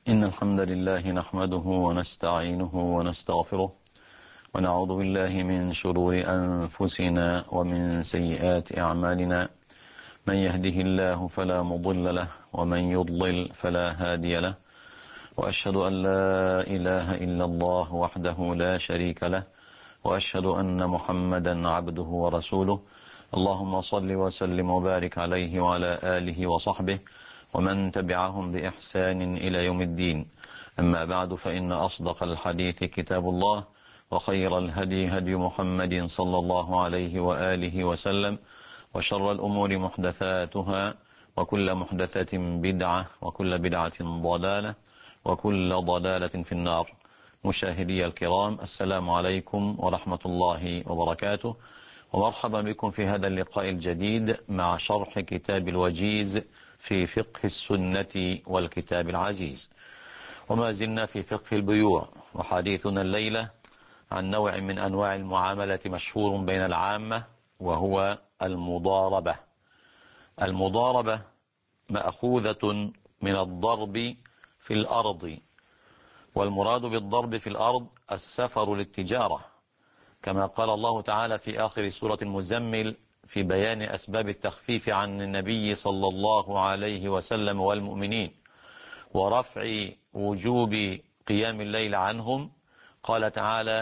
إن الحمد لله نحمده ونستعينه ونستغفره ونعوذ بالله من شرور أنفسنا ومن سيئات أعمالنا. من يهده الله فلا مضل له ومن يضلل فلا هادي له، وأشهد أن لا إله إلا الله وحده لا شريك له، وأشهد أن محمدا عبده ورسوله. اللهم صل وسلم وبارك عليه وعلى آله وصحبه ومن تبعهم بإحسان إلى يوم الدين. أما بعد، فإن أصدق الحديث كتاب الله، وخير الهدي هدي محمد صلى الله عليه وآله وسلم، وشر الأمور محدثاتها، وكل محدثة بدعة، وكل بدعة ضلالة، وكل ضلالة في النار. مشاهدي الكرام، السلام عليكم ورحمة الله وبركاته، ومرحبا بكم في هذا اللقاء الجديد مع شرح كتاب الوجيز في فقه السنة والكتاب العزيز. وما زلنا في فقه البيوع، وحديثنا الليلة عن نوع من أنواع المعاملة مشهور بين العامة، وهو المضاربة. المضاربة مأخوذة من الضرب في الأرض، والمراد بالضرب في الأرض السفر للتجارة، كما قال الله تعالى في آخر سورة المزمل في بيان أسباب التخفيف عن النبي صلى الله عليه وسلم والمؤمنين ورفع وجوب قيام الليل عنهم. قال تعالى: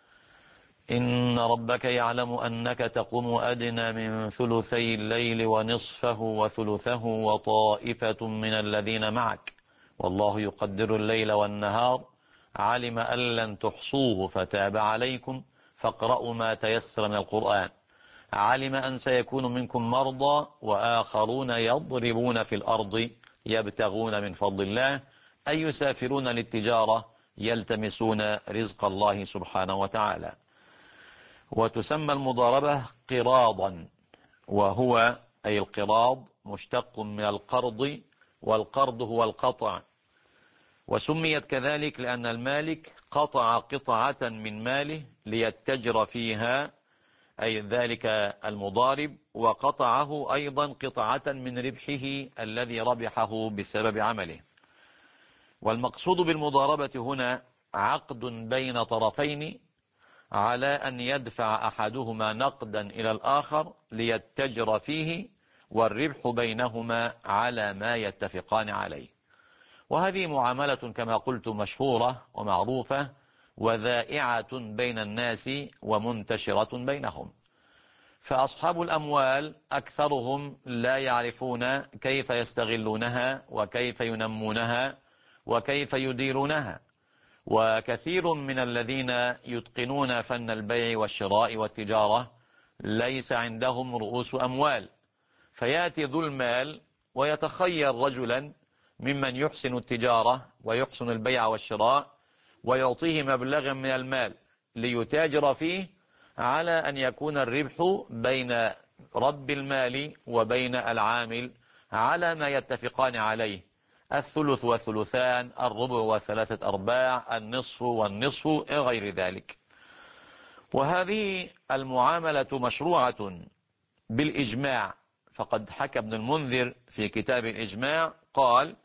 إن ربك يعلم أنك تقوم أدنى من ثلثي الليل ونصفه وثلثه وطائفة من الذين معك والله يقدر الليل والنهار علم أن لن تحصوه فتاب عليكم فاقرأوا ما تيسر من القرآن علم أن سيكون منكم مرضى وآخرون يضربون في الأرض يبتغون من فضل الله أي يسافرون للتجارة يلتمسون رزق الله سبحانه وتعالى. وتسمى المضاربة قراضا، وهو أي القراض مشتق من القرض، والقرض هو القطع، وسميت كذلك لأن المالك قطع قطعة من ماله ليتجر فيها، أي ذلك المضارب، وقطعه أيضا قطعة من ربحه الذي ربحه بسبب عمله. والمقصود بالمضاربة هنا عقد بين طرفين على أن يدفع أحدهما نقدا إلى الآخر ليتجر فيه، والربح بينهما على ما يتفقان عليه. وهذه معاملة كما قلت مشهورة ومعروفة وذائعة بين الناس ومنتشرة بينهم، فأصحاب الأموال أكثرهم لا يعرفون كيف يستغلونها وكيف ينمونها وكيف يديرونها، وكثير من الذين يتقنون فن البيع والشراء والتجارة ليس عندهم رؤوس أموال، فيأتي ذو المال ويتخير رجلا ممن يحسن التجارة ويحسن البيع والشراء ويعطيه مبلغا من المال ليتاجر فيه، على أن يكون الربح بين رب المال وبين العامل على ما يتفقان عليه، الثلث والثلثان، الربع والثلاثة أرباع، النصف والنصف غير ذلك. وهذه المعاملة مشروعة بالإجماع، فقد حكى ابن المنذر في كتاب الإجماع قال: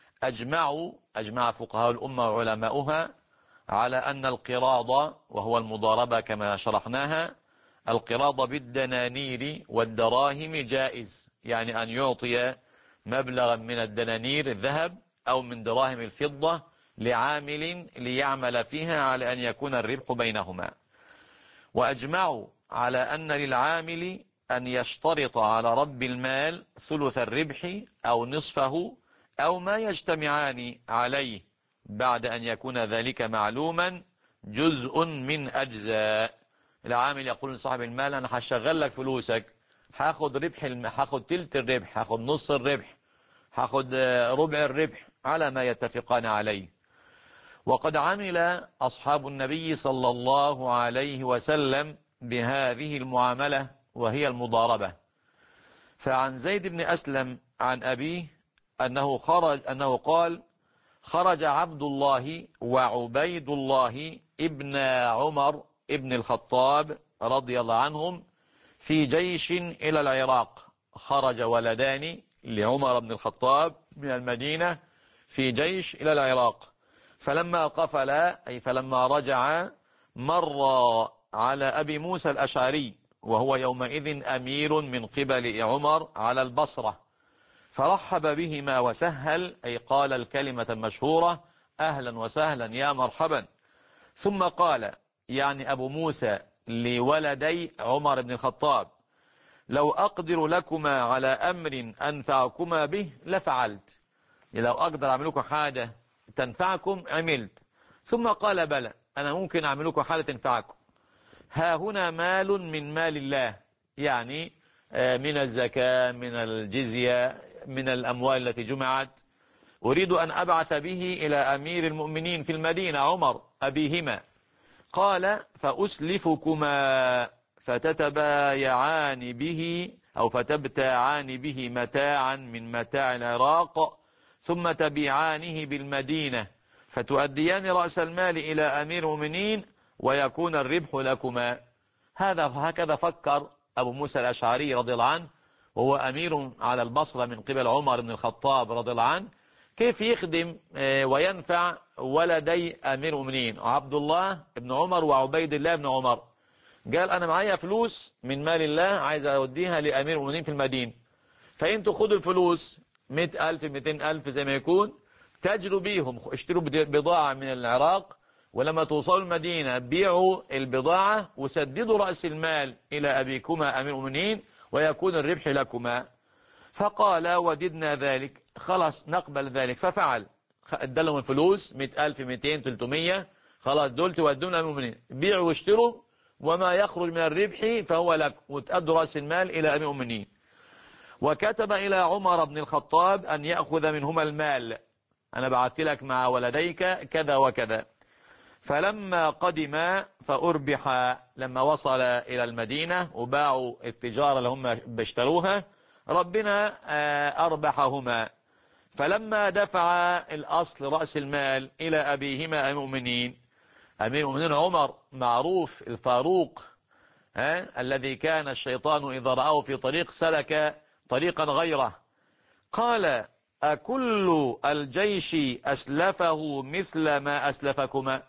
أجمع فقهاء الأمة وعلماؤها على أن القراض، وهو المضاربة كما شرحناها، القراض بالدنانير والدراهم جائز، يعني أن يعطي مبلغا من الدنانير الذهب أو من دراهم الفضة لعامل ليعمل فيها على أن يكون الربح بينهما. وأجمعوا على أن للعامل أن يشترط على رب المال ثلث الربح أو نصفه أو ما يجتمعان عليه بعد أن يكون ذلك معلوما جزء من أجزاء. العامل يقول لصاحب المال: أنا هشغل لك فلوسك، هاخد ربح هاخد تلت الربح، هاخد نص الربح، هاخد ربع الربح، على ما يتفقان عليه. وقد عمل أصحاب النبي صلى الله عليه وسلم بهذه المعاملة وهي المضاربة. فعن زيد بن أسلم عن أبيه أنه قال: خرج عبد الله وعبيد الله ابن عمر ابن الخطاب رضي الله عنهم في جيش إلى العراق. خرج ولدان لعمر بن الخطاب من المدينة في جيش إلى العراق. فلما قفل أي فلما رجع مر على أبي موسى الأشعري وهو يومئذ أمير من قبل عمر على البصرة، فرحب بهما وسهل أي قال الكلمة المشهورة أهلا وسهلا يا مرحبا. ثم قال يعني أبو موسى لولدي عمر بن الخطاب لو أقدر لكما على أمر أنفعكما به لفعلت، لو أقدر أعمل لكم حاجة تنفعكم عملت. ثم قال بلى أنا ممكن أعمل لكم حاجة تنفعكم، ها هنا مال من مال الله، يعني من الزكاة من الجزية من الأموال التي جمعت، أريد أن أبعث به إلى أمير المؤمنين في المدينة عمر أبيهما. قال فأسلفكما فتتبايعان به أو فتبتاعان به متاعا من متاع العراق ثم تبيعانه بالمدينة فتؤديان رأس المال إلى أمير المؤمنين ويكون الربح لكما. هكذا فكر أبو موسى الأشعري رضي الله عنه وهو أمير على البصرة من قبل عمر بن الخطاب رضي الله عنه، كيف يخدم وينفع ولدي أمير المؤمنين عبد الله بن عمر وعبيد الله بن عمر. قال أنا معايا فلوس من مال الله عايز أوديها لأمير المؤمنين في المدينة، فأنتوا خدوا الفلوس 100,000 200,000 زي ما يكون، تجروا بيهم اشتروا بضاعة من العراق، ولما توصلوا المدينة بيعوا البضاعة وسددوا رأس المال إلى أبيكما أمير المؤمنين ويكون الربح لكما. فقال وددنا ذلك، خلاص نقبل ذلك. ففعل، ادالهم الفلوس 100,000 200 300، خلاص دول تودون أمير المؤمنين، بيعوا واشتروا وما يخرج من الربح فهو لك وتأدوا رأس المال إلى أمير المؤمنين. وكتب إلى عمر بن الخطاب أن يأخذ منهما المال، أنا بعثت لك مع ولديك كذا وكذا. فلما قدم فأربح، لما وصل إلى المدينة وباعوا التجارة اللي هم باشتروها ربنا أربحهما. فلما دفع الأصل رأس المال إلى أبيهما المؤمنين، أمير المؤمنين عمر معروف الفاروق، الذي كان الشيطان إذا رآه في طريق سلك طريقا غيره. قال أكل الجيش أسلفه مثل ما أسلفكما؟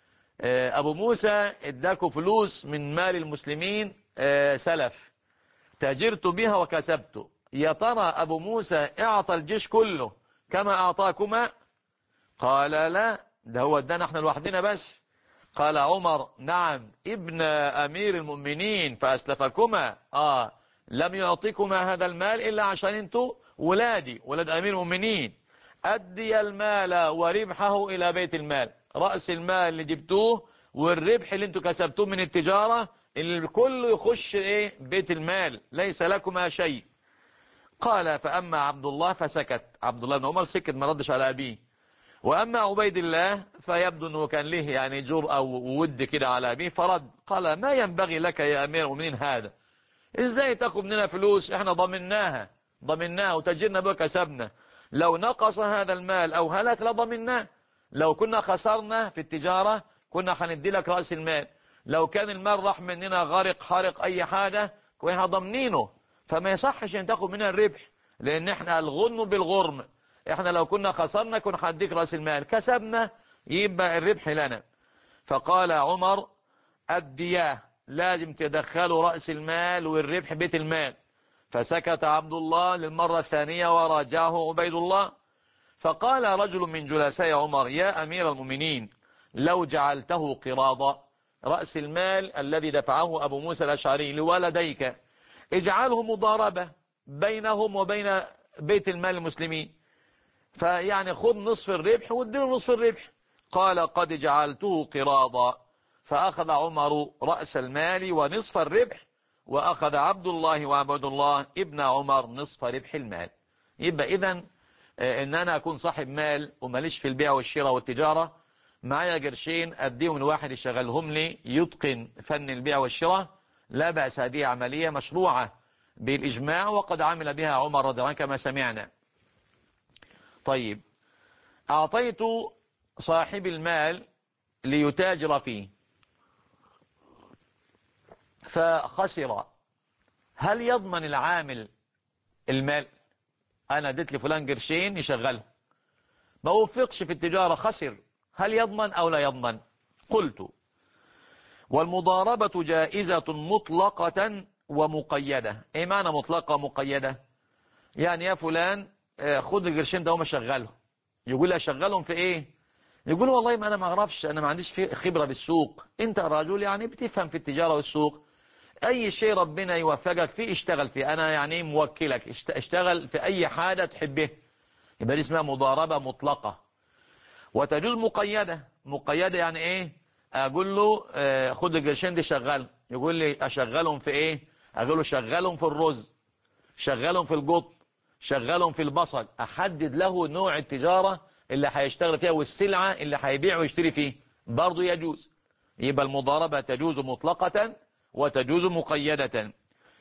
أبو موسى اداكوا فلوس من مال المسلمين سلف، تاجرت بها وكسبت، يا ترى أبو موسى اعطى الجيش كله كما أعطاكما؟ قال لا، ده هو ادانا احنا لوحدنا بس. قال عمر نعم ابن أمير المؤمنين فأسلفكما، لم يعطيكما هذا المال إلا عشان انتوا ولادي ولاد أمير المؤمنين، أدي المال وربحه إلى بيت المال، رأس المال اللي جبتوه والربح اللي انتوا كسبتوه من التجارة اللي كله يخش بيت المال، ليس لكما شيء. قال فأما عبد الله فسكت، عبد الله بن عمر سكت ما ردش على أبيه. وأما عبيد الله فيبدو أنه كان له يعني جرأة وود كده على أبيه فرد، قال ما ينبغي لك يا أمير المؤمنين هذا، إزاي تأخذ مننا فلوس احنا ضمناها وتجرنا بها كسبنا، لو نقص هذا المال أو هلك لضمناه، لو كنا خسرنا في التجارة كنا هندي لك رأس المال، لو كان المال راح مننا غرق حرق أي حاجة كنا ضامنينه، فما يصحش أن تأخذ مننا الربح، لأن احنا الغنم بالغرم، احنا لو كنا خسرنا كنا هنديك رأس المال، كسبنا يبقى الربح لنا. فقال عمر الدياه، لازم تدخلوا رأس المال والربح بيت المال. فسكت عبد الله للمرة الثانية وراجعه عبيد الله. فقال رجل من جلساء عمر يا أمير المؤمنين لو جعلته قراضا، رأس المال الذي دفعه أبو موسى الأشعري لولديك اجعله مضاربة بينهم وبين بيت المال المسلمين، فيعني خذ نصف الربح واديله نصف الربح. قال قد جعلته قراضا. فأخذ عمر رأس المال ونصف الربح، وأخذ عبد الله وعبد الله ابن عمر نصف ربح المال. يبقى إذن إن أنا أكون صاحب مال وماليش في البيع والشراء والتجارة، معايا قرشين أديهم لواحد يشغلهم لي يتقن فن البيع والشراء، لا بأس، هذه عملية مشروعة بالإجماع وقد عمل بها عمر رضي الله عنه كما سمعنا. طيب، أعطيت صاحب المال ليتاجر فيه فخسر، هل يضمن العامل المال؟ أنا اديت لفلان قرشين يشغله، ما وفقش في التجارة خسر، هل يضمن أو لا يضمن؟ قلت: والمضاربة جائزة مطلقة ومقيدة. ايه معنى مطلقة ومقيدة؟ يعني يا فلان خد القرشين ده وما شغله. يقول لي اشغلهم في ايه؟ يقول والله ما انا ما اعرفش، انا ما عنديش في خبرة بالسوق. انت رجل يعني بتفهم في التجارة والسوق، اي شيء ربنا يوفقك فيه اشتغل فيه، انا يعني موكلك اشتغل في اي حاجة تحبه. يبقى دي اسمها مضاربة مطلقة. وتجوز مقيدة. مقيدة يعني ايه؟ اقول له خد القرشين دي شغل، يقول لي اشغلهم في ايه؟ اقول له شغلهم في الرز، شغلهم في القط، شغلهم في البصل. احدد له نوع التجارة اللي هيشتغل فيها والسلعة اللي هيبيع ويشتري فيه، برضه يجوز. يبقى المضاربة تجوز مطلقة وتجوز مقيدة.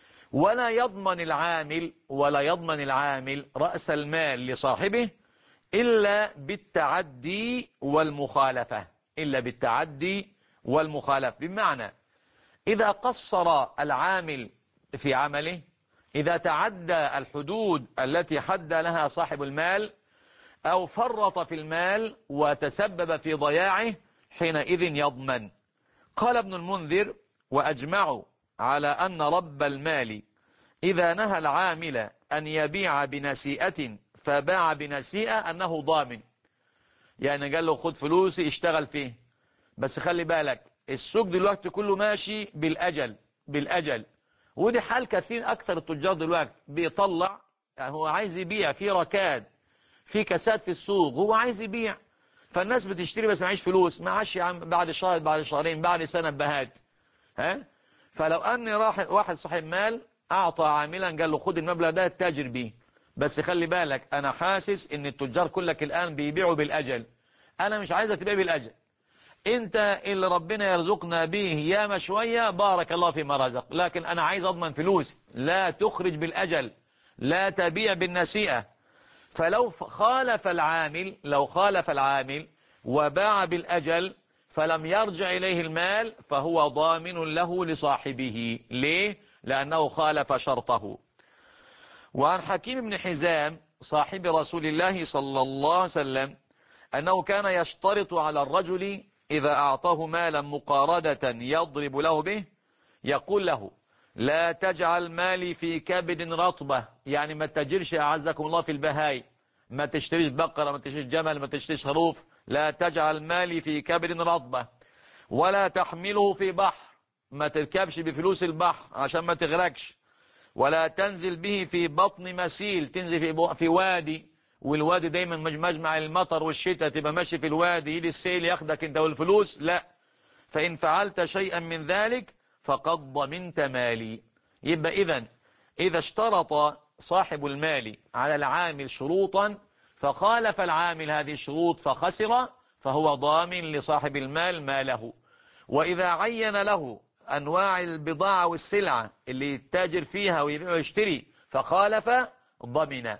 ولا يضمن العامل رأس المال لصاحبه إلا بالتعدي والمخالفة. إلا بالتعدي والمخالفة، بمعنى إذا قصر العامل في عمله، إذا تعدى الحدود التي حد لها صاحب المال، أو فرط في المال وتسبب في ضياعه، حينئذ يضمن. قال ابن المنذر: وأجمعوا على أن رب المال إذا نهى العامل أن يبيع بنسيئة فباع بنسيئة أنه ضامن. يعني قال له خد فلوسي اشتغل فيه، بس خلي بالك السوق دلوقتي كله ماشي بالأجل. ودي حال كثير. أكثر التجار دلوقتي بيطلع، يعني هو عايز يبيع في ركاد، في كساد في السوق، هو عايز يبيع، فالناس بتشتري بس معيش فلوس. معاش يا عم، بعد شهر، بعد شهرين، بعد سنة بهات. ها؟ فلو أن واحد صاحب مال أعطى عاملا قال له خد المبلغ ده تاجر بيه، بس خلي بالك أنا حاسس إن التجار كلك الآن بيبيعوا بالأجل، أنا مش عايزك تبيع بالأجل. أنت اللي ربنا يرزقنا به ياما شوية بارك الله فيما رزق، لكن أنا عايز أضمن فلوس، لا تخرج بالأجل، لا تبيع بالنسيئة. فلو خالف العامل وباع بالأجل فلم يرجع إليه المال، فهو ضامن له لصاحبه. ليه؟ لأنه خالف شرطه. وعن حكيم بن حزام صاحب رسول الله صلى الله عليه وسلم أنه كان يشترط على الرجل إذا أعطاه مالا مقاردة يضرب له به، يقول له: لا تجعل مالي في كبد رطبة. يعني ما تجرش أعزكم الله في البهاي، ما تشتريش بقرة، ما تشتريش جمل، ما تشتريش خروف. لا تجعل مالي في كبد رطبة. ولا تحمله في بحر، ما تركبش بفلوس البحر عشان ما تغرقش. ولا تنزل به في بطن مسيل، تنزل في وادي، والوادي دايما مجمع المطر والشتاء، تبقى ماشي في الوادي يجي السيل ياخدك انت والفلوس، لا. فإن فعلت شيئا من ذلك فقد ضمنت مالي. يبقى إذا اشترط صاحب المال على العامل شروطا فخالف العامل هذه الشروط فخسر، فهو ضامن لصاحب المال ماله. وإذا عين له أنواع البضاعة والسلعة اللي يتاجر فيها ويبيع ويشتري فخالف، ضمن.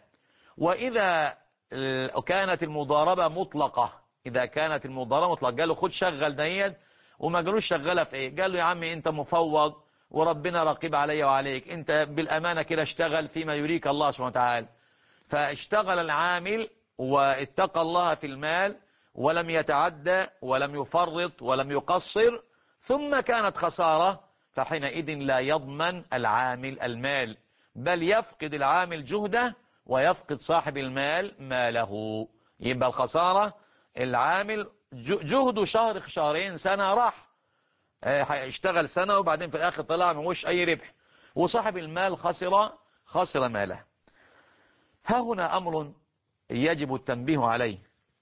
وإذا كانت المضاربة مطلقة، قال له خد شغل ديت، وما قالوش شغلها في ايه، قال له يا عمي انت مفوض وربنا رقيب علي وعليك، انت بالامانه كده اشتغل فيما يريك الله سبحانه وتعالى. فاشتغل العامل واتقى الله في المال ولم يتعدى ولم يفرط ولم يقصر، ثم كانت خساره، فحينئذ لا يضمن العامل المال، بل يفقد العامل جهده ويفقد صاحب المال ماله. يبقى الخساره العامل جهده شهر، شهرين، سنة راح، هيشتغل سنة وبعدين في الآخر طلع مش أي ربح، وصاحب المال خسر ماله. ها هنا أمر يجب التنبيه عليه،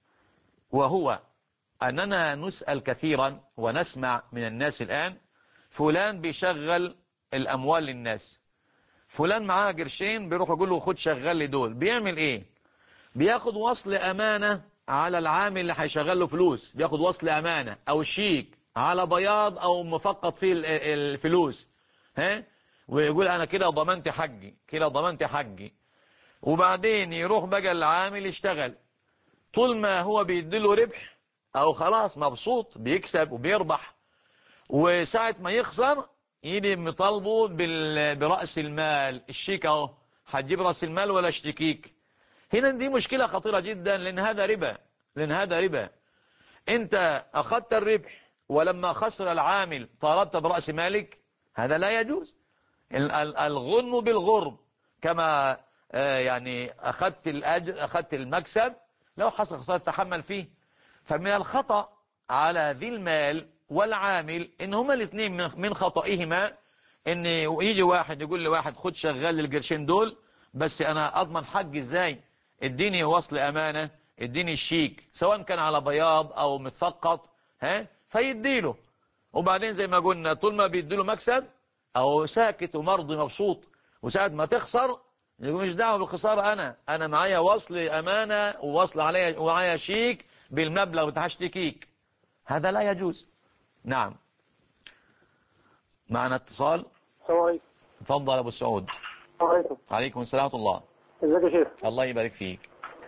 وهو أننا نسأل كثيرا ونسمع من الناس الآن: فلان بيشغل الأموال للناس، فلان معاه قرشين بيروح يقول له خد شغل لي دول. بيعمل إيه؟ بياخد وصل أمانة على العامل اللي هيشغل له فلوس، بياخد وصل أمانة أو شيك على بياض أو مفقط فيه الفلوس، ويقول أنا كده ضمنت حقي، وبعدين يروح بقى العامل يشتغل، طول ما هو بيديله ربح أو خلاص مبسوط بيكسب وبيربح، وساعة ما يخسر يجي مطالبه برأس المال. الشيك أهو، هتجيب رأس المال ولا اشتكيك؟ هنا دي مشكلة خطيرة جدا، لأن هذا ربا، لأن هذا ربا. أنت أخذت الربح ولما خسر العامل طالبت برأس مالك، هذا لا يجوز. الغنم بالغرم، كما يعني أخذت الأجر، أخذت المكسب، لو حصل خسارة تحمل فيه. فمن الخطأ على ذي المال والعامل إن هما الاثنين من خطئهما إن يجي واحد يقول لواحد خد شغال للقرشين دول، بس أنا أضمن حقي إزاي؟ اديني وصل أمانة، اديني الشيك سواء كان على بياض أو متفقط، فيديله. وبعدين زي ما قلنا طول ما بيديله مكسب أو ساكت ومرضي مبسوط، وساعة ما تخسر يقول مش دعوه بالخسارة، أنا معايا وصل أمانة ووصل عليا ومعايا شيك بالمبلغ بتاع اشتكيك. هذا لا يجوز. نعم. معنا اتصال. السلام عليكم. تفضل يا أبو سعود. السلام عليكم. عليكم السلام ورحمة الله. ازيك يا شيخ؟ الله يبارك فيك.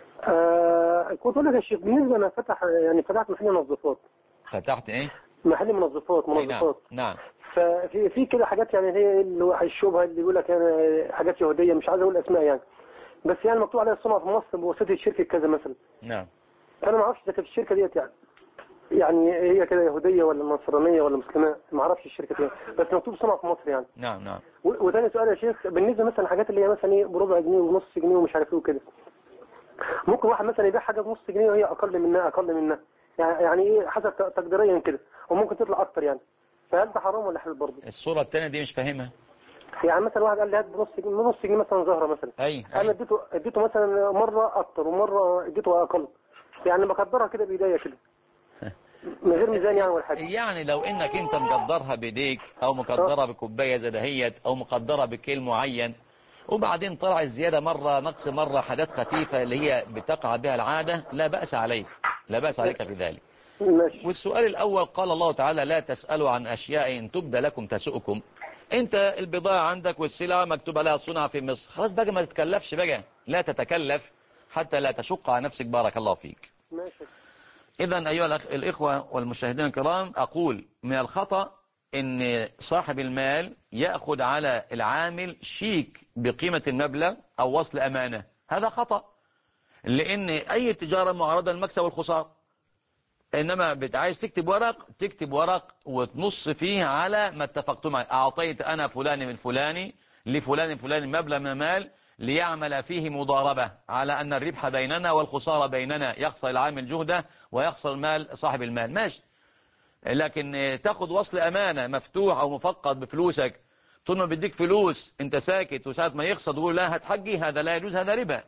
كنت اقول لك يا شيخ، بالنسبه انا فتحت محل منظفات. فتحت ايه؟ محل منظفات. نعم نعم. ففي كده حاجات، يعني هي اللي هو الشبهه اللي بيقول لك يعني حاجات يهوديه، مش عايز اقول اسماء يعني، بس يعني مكتوب عليها الصنع في مصر بواسطه شركه كذا مثلا. نعم. فانا ما اعرفش اذا كانت الشركه ديت يعني هي كده يهوديه ولا نصرانيه ولا مسلمه، ما اعرفش الشركه دي، بس مكتوب صنع في مصر يعني. نعم نعم. وثاني سؤال يا شيخ، بالنسبه مثلا الحاجات اللي هي مثلا ايه بربع جنيه ونص جنيه ومش عارف ايه وكده، ممكن واحد مثلا يبيع حاجه بنص جنيه وهي اقل منها يعني ايه حسب تقديريا كده، وممكن تطلع اكتر يعني، فهل ده حرام ولا حلال برضه؟ الصورة الثانية دي مش فاهمها. يعني مثلا واحد قال لي هات بنص جنيه مثلا زهره مثلا، انا اديته مثلا مره اكتر ومره اديته اقل، يعني بقدرها كده بايديا كده من غير ميزان يعني ولا حاجه. يعني لو انك انت مقدرها بايديك او مقدرها بكوبايه زي دهيت او مقدرها بكيل معين، وبعدين طلع الزياده مره نقص مره حاجات خفيفه اللي هي بتقع بها العاده، لا باس عليك، لا باس عليك في ذلك. ماشي. والسؤال الاول قال الله تعالى لا تسالوا عن اشياء ان تبدى لكم تسؤكم. انت البضاعه عندك والسلعه مكتوب عليها صنع في مصر، خلاص بقى ما تتكلفش بقى، لا تتكلف حتى لا تشق على نفسك. بارك الله فيك. ماشي. إذن أيها الإخوة والمشاهدين الكرام، أقول من الخطأ أن صاحب المال يأخذ على العامل شيك بقيمة المبلغ أو وصل أمانة. هذا خطأ، لأن أي تجارة معرضة للمكسب والخسارة. إنما عايز تكتب ورق وتنص فيه على ما اتفقتم عليه. أعطيت أنا فلان من فلاني لفلان فلان مبلغ من المال ليعمل فيه مضاربة على أن الربح بيننا والخسارة بيننا، يخسر العامل جهده ويخسر المال صاحب المال، ماشي. لكن تاخد وصل أمانة مفتوح أو مفقد بفلوسك، طول ما بديك فلوس أنت ساكت، وساعة ما يخسر تقول لا هات حقي، هذا لا يجوز، هذا ربا.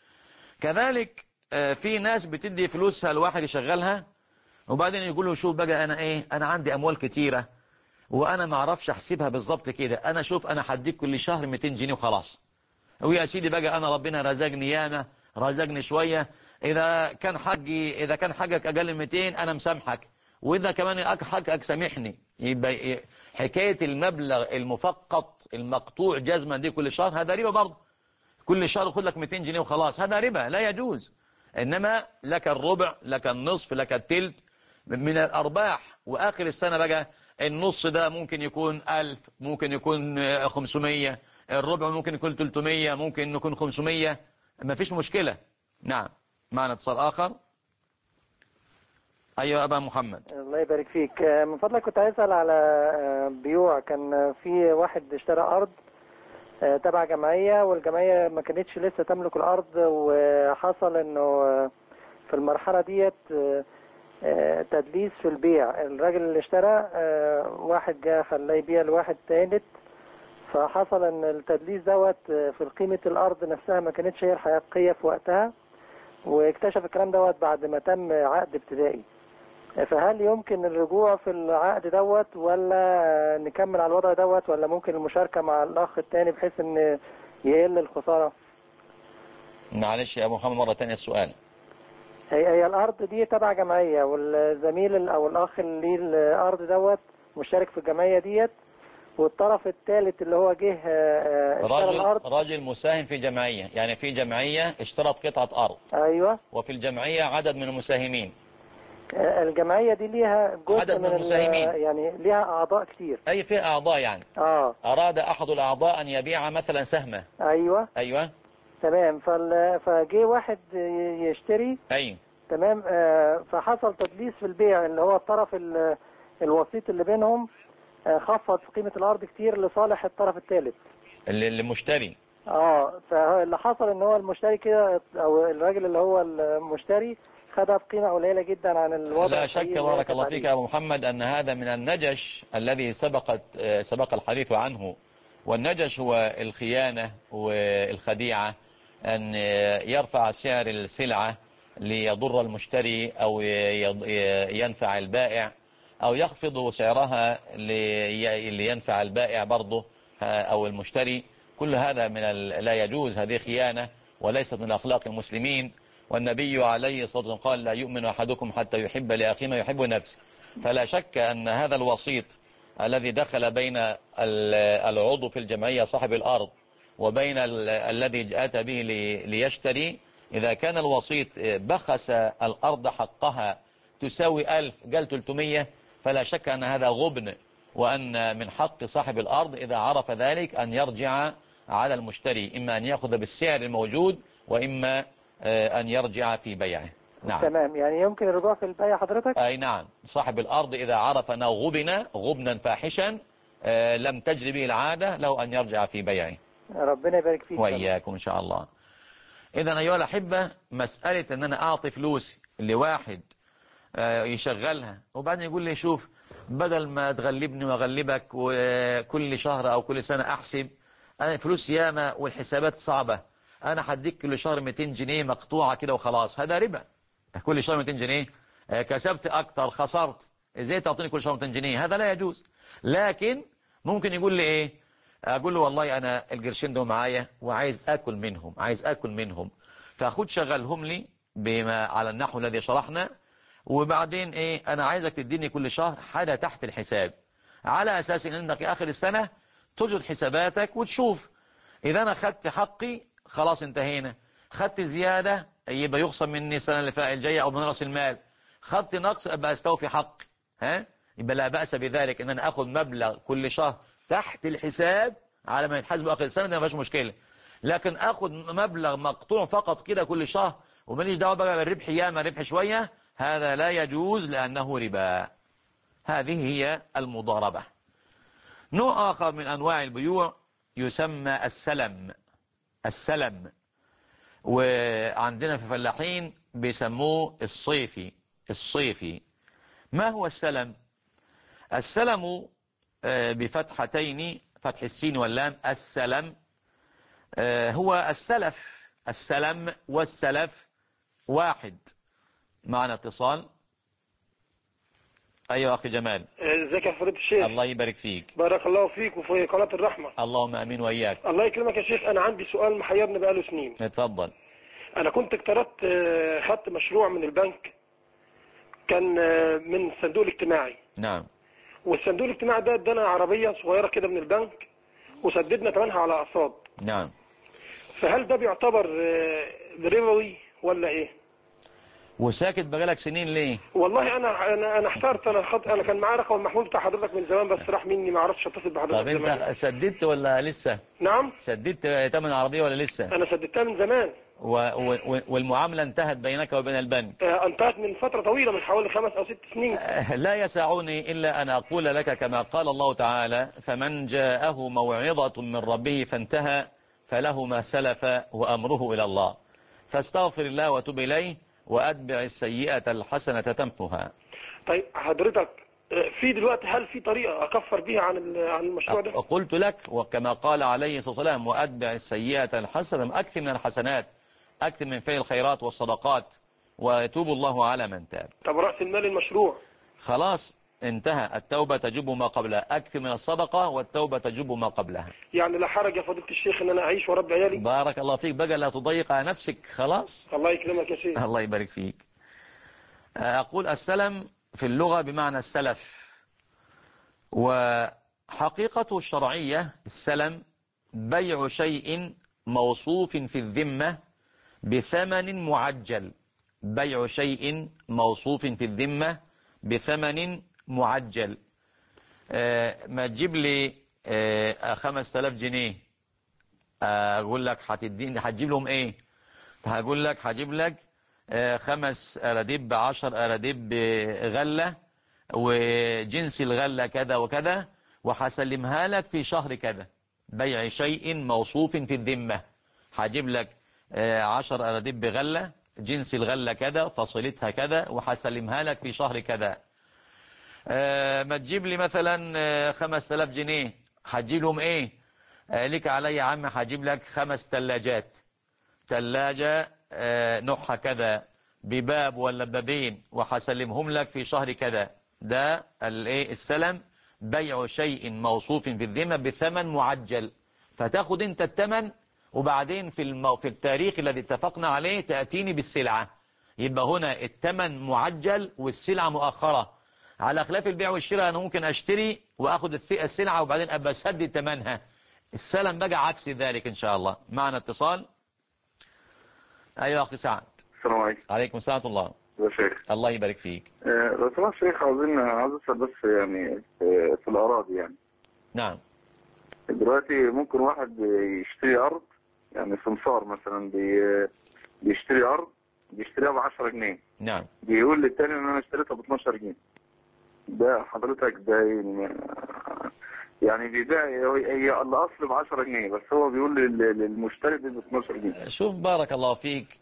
كذلك في ناس بتدي فلوسها الواحد يشغلها، وبعدين يقول له شوف بقى انا عندي اموال كتيرة وانا ما اعرفش احسبها بالظبط كده، انا شوف انا هديك كل شهر 200 جنيه وخلاص، ويا سيدي بقى انا ربنا رزقني ياما، رزقني شوية، اذا كان حقك اقل من 200 انا مسامحك، واذا كمان حقك سامحني. يبقى حكاية المبلغ المفقط المقطوع جزما دي كل شهر هذا ربا برضه. كل شهر خد لك 200 جنيه وخلاص، هذا ربا لا يجوز. انما لك الربع، لك النصف، لك التلت من الأرباح، وآخر السنة بقى النص ده ممكن يكون 1000، ممكن يكون 500، الربع ممكن يكون 300، ممكن يكون 500، ما فيش مشكلة. نعم. معنا اتصال آخر. أيوة أبا محمد. الله يبارك فيك. من فضلك كنت عايز أسأل على بيوع. كان في واحد اشترى أرض تبع جمعية، والجمعية ما كانتش لسه تملك الأرض، وحصل إنه في المرحلة ديت تدليس في البيع. الراجل اللي اشترى واحد جاء خلاه يبيع لواحد ثالث، فحصل ان التدليس دوت في قيمة الارض نفسها ما كانتش هي الحقيقية في وقتها، واكتشف الكلام دوت بعد ما تم عقد ابتدائي. فهل يمكن الرجوع في العقد دوت، ولا نكمل على الوضع دوت، ولا ممكن المشاركة مع الاخ الثاني بحيث ان يقل الخسارة؟ معلش يا أبو محمد مرة تانية السؤال. هي الارض دي تبع جمعية، والزميل او الاخ اللي ليه الارض دوت مشترك في الجمعية ديت، والطرف الثالث اللي هو جه اشترى الارض راجل مساهم في جمعية، يعني في جمعية اشترت قطعة ارض. ايوه. وفي الجمعية عدد من المساهمين. الجمعية دي ليها جزء عدد من المساهمين، يعني ليها اعضاء كتير. اي فيها اعضاء يعني. اراد احد الاعضاء ان يبيع مثلا سهمة. ايوه. ايوه. تمام. فجه واحد يشتري. أي تمام. فحصل تدليس في البيع، اللي هو الطرف الوسيط اللي بينهم خفض في قيمة الأرض كتير لصالح الطرف الثالث اللي مشتري. فاللي حصل ان هو المشتري كده، او الراجل اللي هو المشتري، خدها بقيمة قليلة جدا عن الوضع. لا شك بارك الله فيك يا أبو محمد أن هذا من النجش الذي سبق الحديث عنه. والنجش هو الخيانة والخديعة، أن يرفع سعر السلعة ليضر المشتري أو ينفع البائع، أو يخفض سعرها لينفع البائع برضه أو المشتري. كل هذا لا يجوز، هذه خيانة وليست من أخلاق المسلمين. والنبي عليه الصلاة والسلام قال: لا يؤمن أحدكم حتى يحب لأخيه ما يحب نفسه. فلا شك أن هذا الوسيط الذي دخل بين العضو في الجمعية صاحب الأرض وبين الذي أتى به ليشتري، إذا كان الوسيط بخس الأرض حقها تساوي 1000 قال 300، فلا شك أن هذا غبن، وأن من حق صاحب الأرض إذا عرف ذلك أن يرجع على المشتري، إما أن يأخذ بالسعر الموجود وإما أن يرجع في بيعه. نعم. تمام، يعني يمكن الرجوع في البيع حضرتك؟ أي نعم. صاحب الأرض إذا عرف أنه غبنا فاحشا لم تجري به العادة، له أن يرجع في بيعه. ربنا يبارك فيك. وإياكم إن شاء الله. إذن أيها الأحبة، مسألة أن أنا أعطي فلوسي لواحد يشغلها وبعدين يقول لي: شوف، بدل ما تغلبني وأغلبك وكل شهر أو كل سنة أحسب، أنا فلوس ياما والحسابات صعبة، أنا هديك كل شهر 200 جنيه مقطوعة كده وخلاص. هذا ربا. كل شهر 200 جنيه كسبت أكتر خسرت، إزاي تعطيني كل شهر 200 جنيه؟ هذا لا يجوز. لكن ممكن يقول لي إيه؟ أقول له: والله أنا القرشين دول معايا وعايز أكل منهم، فأخد شغلهم لي بما على النحو الذي شرحنا، وبعدين إيه، أنا عايزك تديني كل شهر حاجة تحت الحساب، على أساس إنك آخر السنة تجد حساباتك وتشوف إذا أنا خدت حقي خلاص انتهينا، خدت زيادة يبقى يخصم مني السنة اللي الجاية أو من رأس المال، خدت نقص أبقى أستوفي حقي. يبقى لا بأس بذلك إن أنا أخذ مبلغ كل شهر تحت الحساب على ما يتحاسب آخر السنة، ده ما فيش مشكلة. لكن أخذ مبلغ مقطوع فقط كده كل شهر وماليش دعوة بقى بالربح ياما ربح شوية، هذا لا يجوز لأنه ربا. هذه هي المضاربة. نوع آخر من أنواع البيوع يسمى السلم، وعندنا في فلاحين بيسموه الصيفي. ما هو السلم؟ السلم بفتحتين، فتح السين واللام، السلم هو السلم والسلف واحد. معنا اتصال. أيوة أخي جمال. ازيك يا فضيلة الشيخ؟ الله يبارك فيك. بارك الله فيك وفي قناة الرحمة. اللهم أمين وإياك. الله يكرمك يا شيخ. أنا عندي سؤال محيرني بقاله سنين. اتفضل. أنا كنت اقترضت، خدت مشروع من البنك، كان من الصندوق الاجتماعي. نعم. والصندوق الاجتماعي ده ادانا عربية صغيرة كده من البنك وسددنا ثمنها على أقساط. نعم. فهل ده بيعتبر ربوي ولا إيه؟ وساكت بقالك سنين ليه؟ والله انا احترت. انا كان معايا رقم المحمول بتاع حضرتك من زمان، بس راح مني، ما عرفتش اتصل بحضرتك. طب انت سددت ولا لسه؟ نعم. سددت ثمن عربية ولا لسه؟ انا سددتها من زمان. والمعاملة انتهت بينك وبين البنك؟ انتهت من فترة طويلة، من حوالي 5 أو 6 سنين. لا يسعني إلا أن أقول لك كما قال الله تعالى: فمن جاءه موعظة من ربه فانتهى فله ما سلف وأمره إلى الله فاستغفر الله وتب إليه وأتبع السيئة الحسنة تمحها. طيب حضرتك، في دلوقتي هل في طريقة أكفر بيها عن المشروع ده؟ قلت لك وكما قال عليه الصلاة والسلام: وأتبع السيئة الحسنة، أكثر من الحسنات، أكثر من فعل الخيرات والصدقات ويتوب الله على من تاب. طب رأس المال المشروع خلاص انتهى، التوبة تجب ما قبلها، أكثر من الصدقة والتوبة تجب ما قبلها. يعني لا حرج يا فضيلة الشيخ ان انا اعيش واربي عيالي؟ بارك الله فيك. بقى لا تضيق على نفسك. خلاص. الله يكرمك يا شيخ. الله يبارك فيك. أقول السلم في اللغة بمعنى السلف، وحقيقته الشرعية السلم بيع شيء موصوف في الذمة بثمن معجل. بيع شيء موصوف في الذمة بثمن معجل. ما تجيب لي 5000 جنيه اقول لك هتديني هتجيب لهم ايه؟ هقول لك هجيب لك 5 أراديب 10 أراديب غلة، وجنس الغلة كذا وكذا، وهسلمها لك في شهر كذا. بيع شيء موصوف في الذمة. هجيب لك 10 أراديب غلة، جنس الغلة كذا، فصيلتها كذا، وهسلمها لك في شهر كذا. ما تجيب لي مثلا 5000 جنيه، هتجيب لهم ايه؟ لك علي يا عم، هجيب لك 5 ثلاجات. ثلاجة نوعها كذا بباب ولا بابين، وهسلمهم لك في شهر كذا. ده السلم، بيع شيء موصوف في الذمة بثمن معجل. فتاخد انت الثمن، وبعدين في التاريخ الذي اتفقنا عليه تأتيني بالسلعة. يبقى هنا الثمن معجل والسلعة مؤخرة. على خلاف البيع والشراء، انا ممكن اشتري واخد السلعة وبعدين ابقى اسدد ثمنها. السلم بقى عكس ذلك ان شاء الله. معنا اتصال. ايوه اخي سعد. السلام عليكم. عليكم السلام ورحمة الله. يا شيخ. الله يبارك فيك. لو سمحت شيخ، عاوز اسال بس يعني في الاراضي يعني. نعم. دلوقتي ممكن واحد يشتري ارض، يعني سمسار مثلا بيشتري ارض، بيشتريها ب 10 جنيه. نعم. بيقول للتاني ان انا اشتريتها ب 12 جنيه. ده حضرتك ده يعني بيبيع، هي الاصل ب 10 جنيه، بس هو بيقول للمشتري ب 12 جنيه. شوف بارك الله فيك،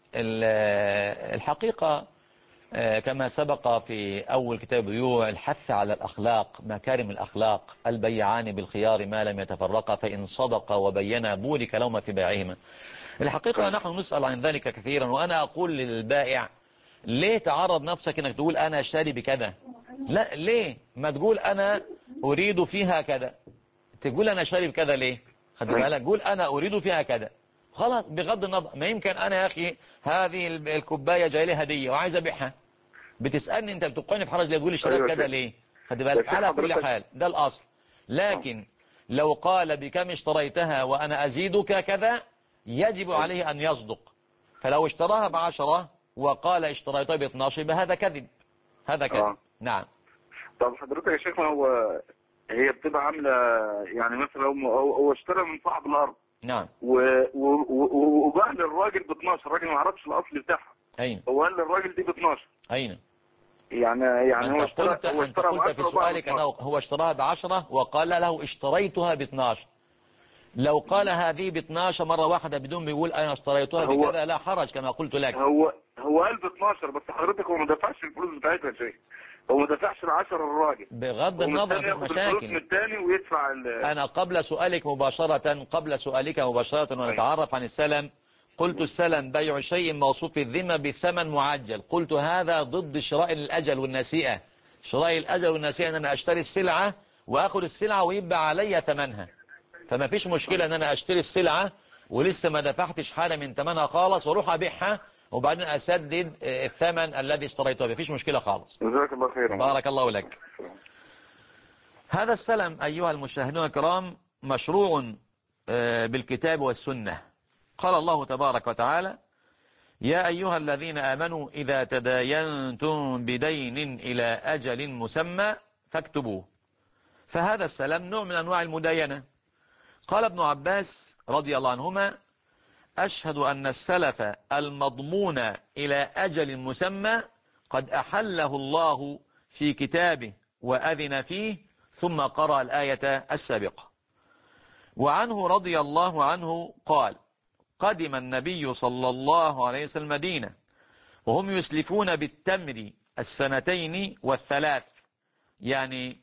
الحقيقة كما سبق في أول كتاب بيوع، الحث على الأخلاق، مكارم الأخلاق. البيعان بالخيار ما لم يتفرقا، فإن صدقا وبينا بورك لهما في بيعهما. الحقيقة نحن نسأل عن ذلك كثيرا، وأنا أقول للبائع: ليه تعرض نفسك انك تقول انا اشتري بكذا؟ لا، ليه ما تقول انا اريد فيها كذا؟ تقول انا اشتري بكذا ليه؟ خد بالك، قول انا اريد فيها كذا، خلاص. بغض النظر، ما يمكن انا يا اخي هذه الكوبايه جايه لي هديه وعايز ابيعها، بتسالني انت بتوقعني في حرج ليه تقول اشتريت كذا ليه؟ خد بالك. على كل حال ده الاصل. لكن لو قال بكم اشتريتها وانا ازيدك كذا، يجب عليه ان يصدق. فلو اشتراها ب10 وقال اشتريتها ب12، بهذا كذب، هذا كذب. نعم. طب حضرتك يا شيخ، هي بتبقى عامله يعني مثلا هو اشترى من صاحب الارض. نعم. وباع للراجل ب12، الراجل ما عرفش الاصل بتاعها. اين؟ هو قال للراجل دي ب12. اين؟ يعني هو اشترى، انت قلت في سؤالك انه هو اشتراها ب10 وقال له اشتريتها ب12. لو قال هذه ب12 مرة واحدة بدون ما يقول انا اشتريتها بكذا، لا حرج كما قلت لك. هو قال ب12، بس حضرتك هو ما دفعش الفلوس بتاعتها يا شيخ. هو ما دفعش ال10 للراجل. بغض النظر في مشاكل. من الثاني ويدفع انا قبل سؤالك مباشرة ونتعرف عن السلم، قلت السلم بيع شيء موصوف في الذمة بثمن معجل. قلت هذا ضد شراء الأجل والنسيئة. شراء الأجل والنسيئة ان انا اشتري السلعة واخد السلعة ويبقى علي ثمنها. فما فيش مشكلة ان انا اشتري السلعة ولسه ما دفعتش حاجة من ثمنها خالص، واروح ابيعها وبعدين اسدد الثمن الذي اشتريته. ما فيش مشكلة خالص. جزاك الله خيرا. بارك الله لك. هذا السلم أيها المشاهدون الكرام مشروع بالكتاب والسنة. قال الله تبارك وتعالى: يا أيها الذين آمنوا إذا تداينتم بدين إلى أجل مسمى فاكتبوه. فهذا السلم نوع من أنواع المداينة. قال ابن عباس رضي الله عنهما: أشهد أن السلف المضمون إلى أجل مسمى قد أحله الله في كتابه وأذن فيه، ثم قرأ الآية السابقة. وعنه رضي الله عنه قال: قدم النبي صلى الله عليه وسلم المدينة وهم يسلفون بالتمر 2 و3، يعني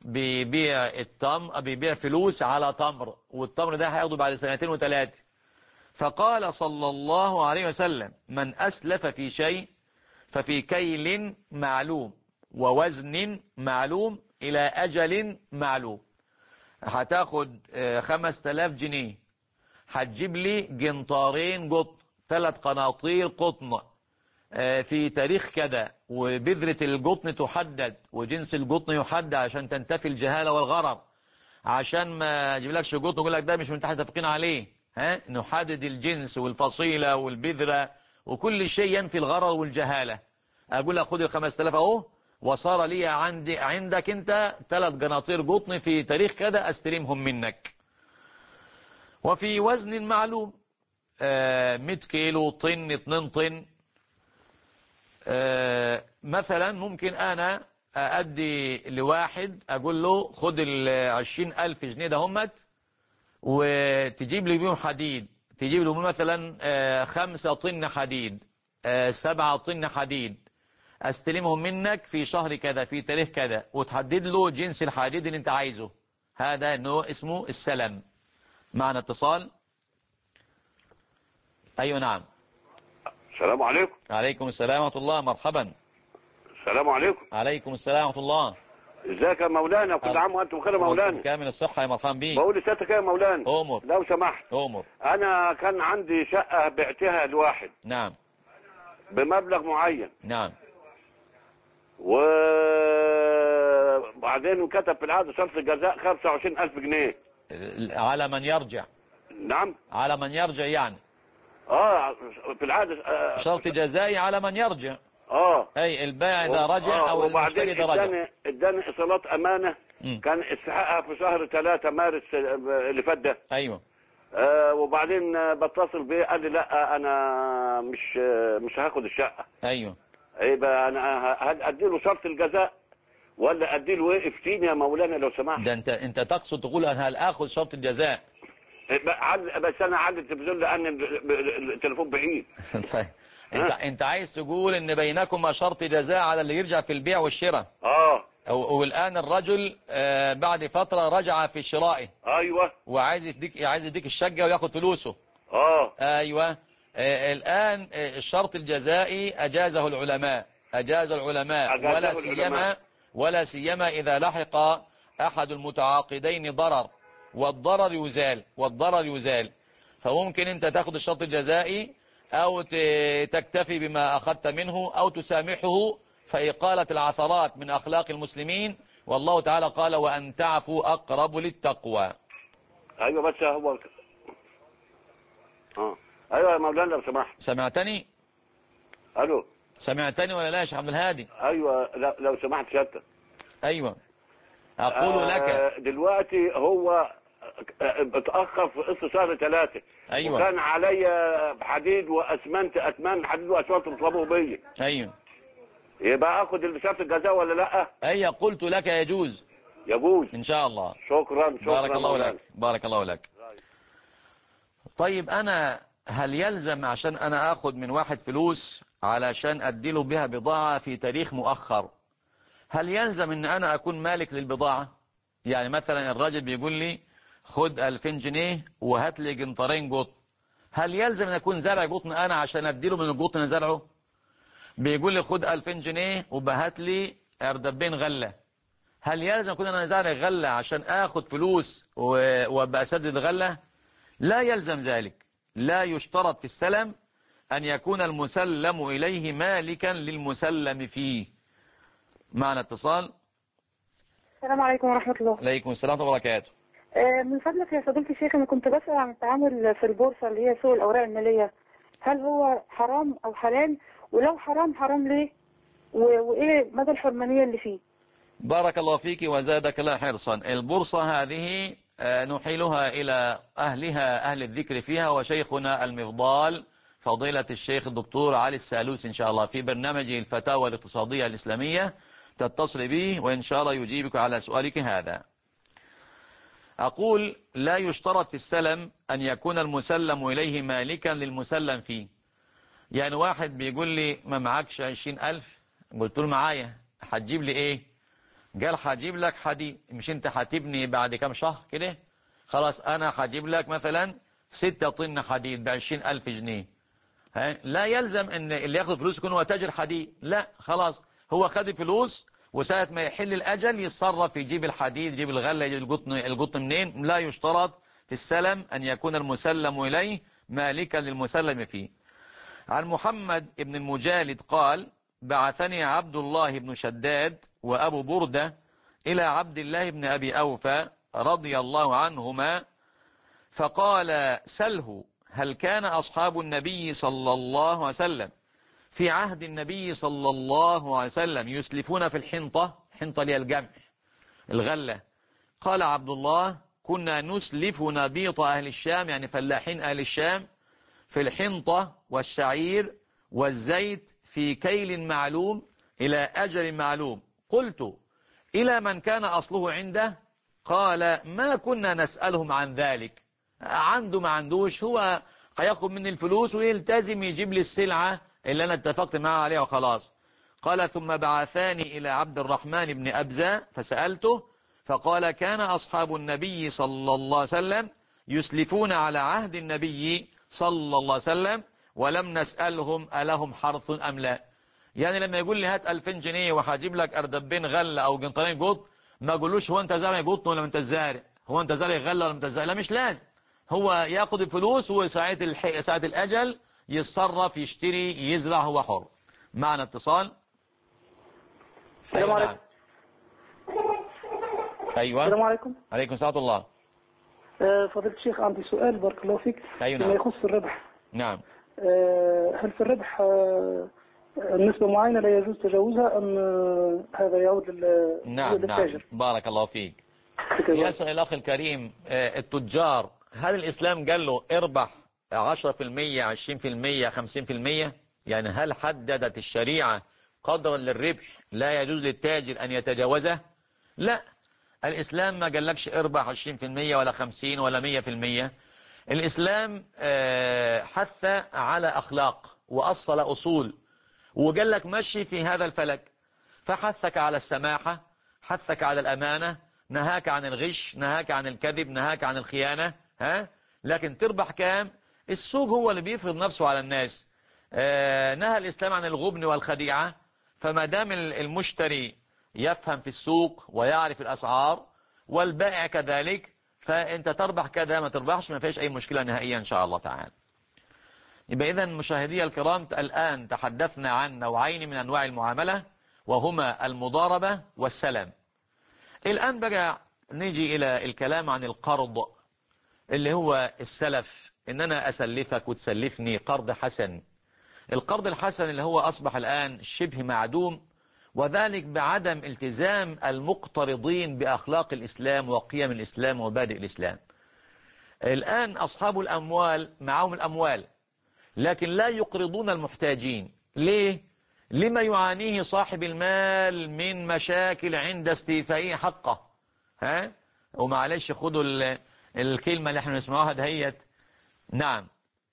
بيبيع فلوس على تمر، والتمر ده هياخده بعد 2 و3. فقال صلى الله عليه وسلم: من أسلف في شيء ففي كيل معلوم ووزن معلوم إلى أجل معلوم. هتاخد 5000 جنيه، هتجيب لي جنطارين قطن، 3 قناطير قطن في تاريخ كذا، وبذرة القطن تحدد وجنس القطن يحدد عشان تنتفي الجهالة والغرر، عشان ما اجيب لكش قطن ويقول لك ده مش من تحت متفقين عليه. نحدد الجنس والفصيلة والبذرة وكل شيء ينفي الغرر والجهالة. اقول لك خد 5000 اهو، وصار لي عندك انت 3 قناطير قطن في تاريخ كذا استلمهم منك. وفي وزن معلوم 100 كيلو، طن، 2 طن. مثلا ممكن أنا أدي لواحد أقول له خد 20,000 جنيه ده همت، وتجيب لي بيهم حديد، تجيب له مثلا 5 طن حديد، 7 طن حديد، استلمهم منك في شهر كذا في تاريخ كذا، وتحدد له جنس الحديد اللي انت عايزه. هذا نوع اسمه السلم. معنا اتصال. ايوه نعم. السلام عليكم. عليكم السلام ورحمة الله. مرحبا. السلام عليكم. عليكم السلام ورحمة الله. ازيك يا مولانا؟ كل عام وانتم بخير يا مولانا. كامل الصحة يا مرحبا بيك. بقول لسيادتك يا مولانا أمر لو سمحت. أمر. انا كان عندي شقة بعتها لواحد نعم بمبلغ معين، نعم. وبعدين كتب في العقد شرط الجزاء 25,000 جنيه. على من يرجع. نعم. على من يرجع يعني. في العقد شرط جزائي على من يرجع. اي البائع اذا رجع او المشتري اذا رجع. اداني ايصالات امانة كان استحقها في شهر 3 مارس اللي فات ده. ايوه. وبعدين بتصل بيه قال لي لا انا مش هاخد الشقة. ايوه. يبقى انا هل ادي له شرط الجزاء ولا ادي له ايه؟ افتيني يا مولانا لو سمحت. ده انت تقصد تقول انا هل اخذ شرط الجزاء؟ بس انا على التلفزيون لان التليفون بعيد. طيب انت عايز تقول ان بينكما شرط جزاء على اللي يرجع في البيع والشراء. والان الرجل بعد فترة رجع في شرائه. ايوه. وعايز يديك الشقة وياخد فلوسه. ايوه. الان الشرط الجزائي اجازه العلماء. ولا سيما اذا لحق احد المتعاقدين ضرر، والضرر يزال. فممكن انت تاخد الشرط الجزائي او تكتفي بما اخذت منه او تسامحه، فإقالة العثرات من اخلاق المسلمين، والله تعالى قال وان تعفوا اقرب للتقوى. ايوه بس هو ايوه يا مولانا لو سمحت. سمعتني؟ الو. سمعتني ولا لا يا شيخ عبد الهادي؟ ايوه لو سمحت سيادتك. ايوه اقول لك دلوقتي هو اتأخر في قصة شهر 3. ايوه. وكان عليا حديد واسمنت، اتمان حديد واسمنت مطلبه بيا. ايوه. يبقى اخد شرط الجزاء ولا لا؟ اي قلت لك يجوز ان شاء الله. شكرا بارك الله لك. بارك الله لك. طيب انا هل يلزم عشان انا اخد من واحد فلوس علشان اديله بها بضاعة في تاريخ مؤخر، هل يلزم ان انا اكون مالك للبضاعة؟ يعني مثلا الراجل بيقول لي خد 2000 جنيه وهات لي جنطرين قطن، هل يلزم ان اكون زارع قطن انا عشان اديله من القطن اللي زرعه؟ بيقول لي خد 2000 جنيه وبهات لي اردبين غلة، هل يلزم اكون انا زارع غلة عشان اخد فلوس وابقى اسدد غلة؟ لا يلزم ذلك. لا يشترط في السلم ان يكون المسلم اليه مالكا للمسلم فيه. معنا اتصال. السلام عليكم ورحمة الله. عليكم السلام وبركاته. من فضلك يا فضيلة الشيخ، أنا كنت بسأل عن التعامل في البورصة اللي هي سوق الأوراق المالية، هل هو حرام أو حلال؟ ولو حرام ليه؟ وإيه مدى الحرمانية اللي فيه؟ بارك الله فيك وزادك الله حرصا. البورصة هذه نحيلها إلى أهل الذكر فيها، وشيخنا المفضال فضيلة الشيخ الدكتور علي السالوس إن شاء الله في برنامجه الفتاوى الاقتصادية الإسلامية تتصل به وإن شاء الله يجيبك على سؤالك هذا. أقول لا يشترط في السلم أن يكون المسلم إليه مالكا للمسلم فيه. يعني واحد بيقول لي ما معكش 20,000، قلت له معايا، هتجيب لي إيه؟ قال هجيب لك حديد. مش أنت هتبني بعد كام شهر كده؟ خلاص أنا هجيب لك مثلا 6 طن حديد ب20,000 جنيه. لا يلزم ان اللي ياخد فلوس يكون هو تاجر حديد، لا، خلاص هو خد فلوس وساعة ما يحل الأجل يتصرف، يجيب الحديد، يجيب الغلة، يجيب القطن منين. لا يشترط في السلم أن يكون المسلم إليه مالكا للمسلم فيه. عن محمد بن المجالد قال بعثني عبد الله بن شداد وأبو بردة إلى عبد الله بن أبي أوفى رضي الله عنهما فقال سله هل كان أصحاب النبي صلى الله عليه وسلم في عهد النبي صلى الله عليه وسلم يسلفون في الحنطة؟ حنطة لي الجمع الغلة. قال عبد الله كنا نسلف نبيط أهل الشام، يعني فلاحين أهل الشام، في الحنطة والشعير والزيت في كيل معلوم إلى أجل معلوم. قلت إلى من كان أصله عنده؟ قال ما كنا نسألهم عن ذلك، عنده ما عندوش، هو هياخد مني الفلوس ويلتزم يجيب لي السلعة اللي أنا اتفقت معه عليها وخلاص. قال ثم بعثاني إلى عبد الرحمن بن أبزة فسألته، فقال كان أصحاب النبي صلى الله عليه وسلم يسلفون على عهد النبي صلى الله عليه وسلم ولم نسألهم ألهم حرث أم لا. يعني لما يقول لي هات 2000 جنيه وهجيب لك أردبين غلة أو جنطرين قط، ما أقولوش هو أنت زارع قطن ولا أنت زارع، هو أنت زارع غلة ولا أنت زارع، لا مش لازم. هو ياخد الفلوس وساعة ساعة الأجل يتصرف يشتري يزرع، هو حر. معنا اتصال. السلام أيوة عليكم. نعم. أيوة. السلام عليكم. عليكم السلام الله. فضيلة الشيخ عندي سؤال بارك الله فيك. أيوة فيما نعم. يخص الربح. نعم. هل في الربح نسبة معينة لا يجوز تجاوزها أم هذا يعود نعم للتاجر؟ نعم بارك الله فيك. يسأل الأخ الكريم التجار هل الإسلام قال له اربح 10% 20% 50%؟ يعني هل حددت الشريعة قدرا للربح لا يجوز للتاجر أن يتجاوزه؟ لا، الإسلام ما قالكش اربح 20% ولا 50 ولا 100%. الإسلام حث على أخلاق وأصل أصول، وقال لك مشي في هذا الفلك، فحثك على السماحة، حثك على الأمانة، نهاك عن الغش، نهاك عن الكذب، نهاك عن الخيانة. لكن تربح كام؟ السوق هو اللي بيفرض نفسه على الناس. نهى الإسلام عن الغبن والخديعة، فما دام المشتري يفهم في السوق ويعرف الأسعار والبائع كذلك، فأنت تربح كذا ما تربحش ما فيش أي مشكلة نهائيا إن شاء الله تعالى. يبقى إذن مشاهدي الكرام الآن تحدثنا عن نوعين من أنواع المعاملة، وهما المضاربة والسلم. الآن بقى نيجي إلى الكلام عن القرض اللي هو السلف، إن أنا أسلفك وتسلفني قرض حسن. القرض الحسن اللي هو أصبح الآن شبه معدوم، وذلك بعدم التزام المقترضين بأخلاق الإسلام وقيم الإسلام ومبادئ الإسلام. الآن أصحاب الأموال معهم الأموال لكن لا يقرضون المحتاجين. ليه؟ لما يعانيه صاحب المال من مشاكل عند استيفائه حقه. ومعلش خدوا الكلمة اللي احنا نسمعوها دهيت. نعم.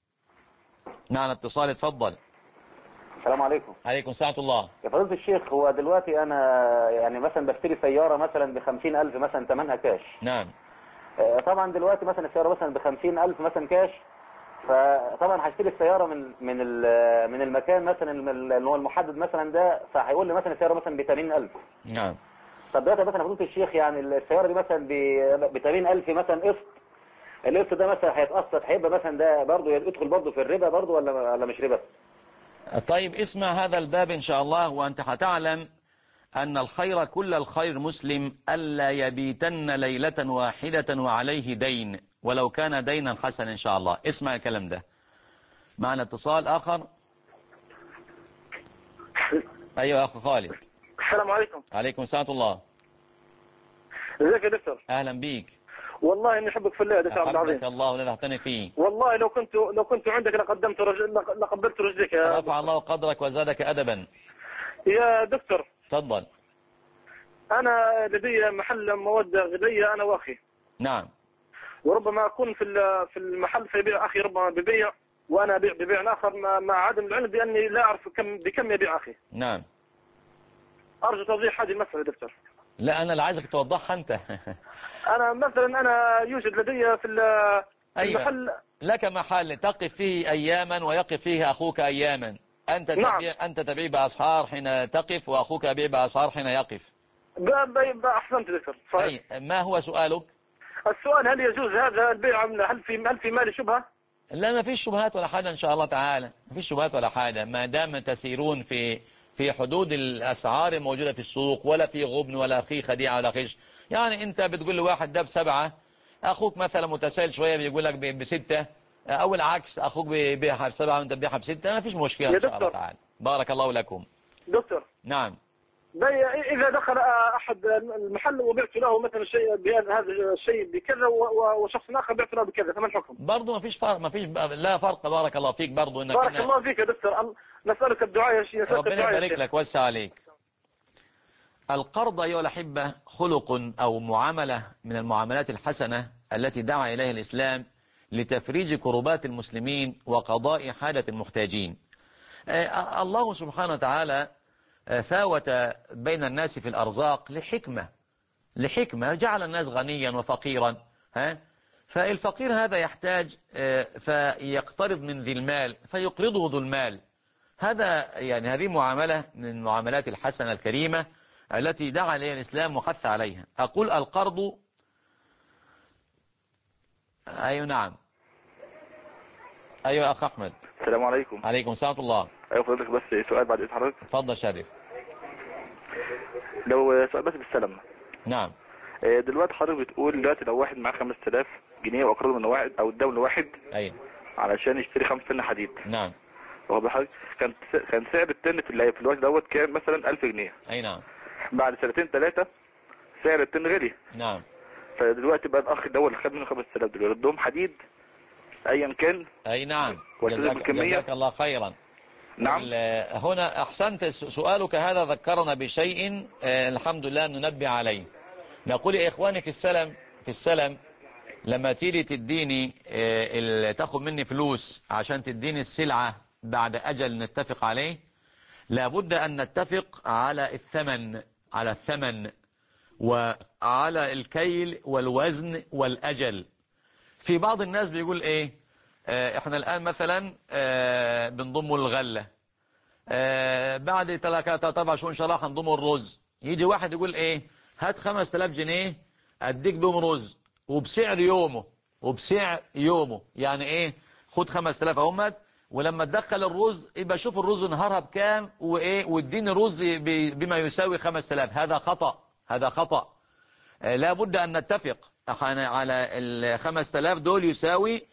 نعم اتصال اتفضل. السلام عليكم. عليكم السلام الله. يا فضيلة الشيخ، هو دلوقتي أنا يعني مثلا بشتري سيارة مثلا ب50,000 مثلا ثمنها كاش. نعم. طبعا دلوقتي مثلا السيارة مثلا ب50,000 مثلا كاش، فطبعا هشتري السيارة من المكان مثلا اللي هو المحدد مثلا ده، فهيقول لي مثلا السيارة مثلا ب80,000. نعم. طب دلوقتي مثلا فضيلة الشيخ يعني السيارة دي مثلا ب80,000 مثلا قسط، القسط ده مثلا هيتقسط، هيبقى مثلا ده برضه يدخل برضه في الربا برضه ولا مش ربا؟ طيب اسمع هذا الباب إن شاء الله، وأنت هتعلم أن الخير كل الخير مسلم ألا يبيتن ليلة واحدة وعليه دين ولو كان دينا حسنا إن شاء الله. اسمع الكلام ده. معنا اتصال آخر. أيوة أخو خالد. السلام عليكم. عليكم السلام الله. ازيك يا دكتور؟ أهلا بيك. والله اني احبك في الله يا دكتور عبد العظيم. أحبك الله ولا تحتني فيه. والله لو كنت عندك لقبلت رجلك يا رفع الله قدرك وزادك أدبا. يا دكتور. تفضل. انا لدي محل مواد غذائيه انا واخي. نعم. وربما اكون في المحل فيبيع اخي، ربما ببيع وانا ابيع ببيع اخر مع عدم العلم باني لا اعرف بكم يبيع اخي. نعم. ارجو توضيح هذه المساله يا دكتور. لا أنا اللي عايزك توضحها أنت. انا مثلا يوجد لدي في المحل. أيوة. لك محل تقف فيه أياما ويقف فيه أخوك أياما. أنت تبيع بأسعار حين تقف وأخوك يبيع بأسعار حين يقف. أحسنت دكتور. صحيح. ما هو سؤالك؟ السؤال هل يجوز هذا البيع هل في مال شبهة؟ لا ما فيش شبهات ولا حاجة إن شاء الله تعالى، ما فيش شبهات ولا حاجة ما دام تسيرون في حدود الأسعار الموجودة في السوق، ولا في غبن ولا في خديعة ولا خش. يعني أنت بتقول لواحد ده ب7، أخوك مثلا متسائل شوية بيقول لك ب6، أو العكس أخوك بيبيعها ب7 وأنت بتبيعها ب6، ما فيش مشكلة إن شاء الله تعالى. بارك الله لكم. دكتور. نعم. إذا دخل أحد المحل وبعت له مثلا شيء بهذا الشيء بكذا وشخص آخر بعت له بكذا، فما الحكم؟ برضه ما فيش فرق، لا فرق. بارك الله فيك. برضه انك بارك الله فيك يا دكتور، نسألك الدعاء يا شيخ. ربنا يبارك لك ويوسع عليك. القرض أيها الأحبة خلق أو معاملة من المعاملات الحسنة التي دعا إليها الإسلام لتفريج كربات المسلمين وقضاء حاجة المحتاجين. الله سبحانه وتعالى فاوت بين الناس في الأرزاق لحكمة جعل الناس غنيا وفقيرا. فالفقير هذا يحتاج فيقترض من ذي المال فيقرضه ذو المال. هذا يعني هذه معاملة من المعاملات الحسنة الكريمة التي دعا إليها الإسلام وحث عليها. أقول القرض. أيوة نعم. أيوة أخ أحمد. السلام عليكم. عليكم السلام ورحمة الله. أيوة فضلك بس سؤال بعد إذن حضرتك. اتفضل شريف. لو سؤال بس بالسلامة. نعم. دلوقتي حضرتك بتقول دلوقتي لو واحد معاه 5000 جنيه وأقرضه من واحد أو اداه لواحد. أيوة. علشان يشتري 5 طن حديد. نعم. واخد بالك كان سعر الطن في الوقت دوت كان مثلا 1000 جنيه. أي نعم. بعد سنتين 3 سعر الطن غلي. نعم. فدلوقتي بقى الأخ ده اللي خد منه 5000 دول يردهم حديد أيا كان. أي نعم. جزاك الله خيرا. نعم. هنا أحسنت. سؤالك هذا ذكرنا بشيء الحمد لله ننبه عليه. نقول يا إخواني في السلم لما تيجي تديني تاخد مني فلوس عشان تديني السلعة بعد أجل نتفق عليه، لابد أن نتفق على الثمن وعلى الكيل والوزن والأجل. في بعض الناس بيقول إيه إحنا الآن مثلا بنضم الغلة، بعد 3-4 شهور إن شاء الله هنضم الرز. يجي واحد يقول إيه هات 5000 جنيه أديك بهم رز وبسعر يومه يعني إيه خد 5000 أهمت، ولما تدخل الرز يبقى شوف الرز نهارها بكام وإيه واديني رز بما يساوي 5000. هذا خطأ. لابد أن نتفق على ال 5000 دول يساوي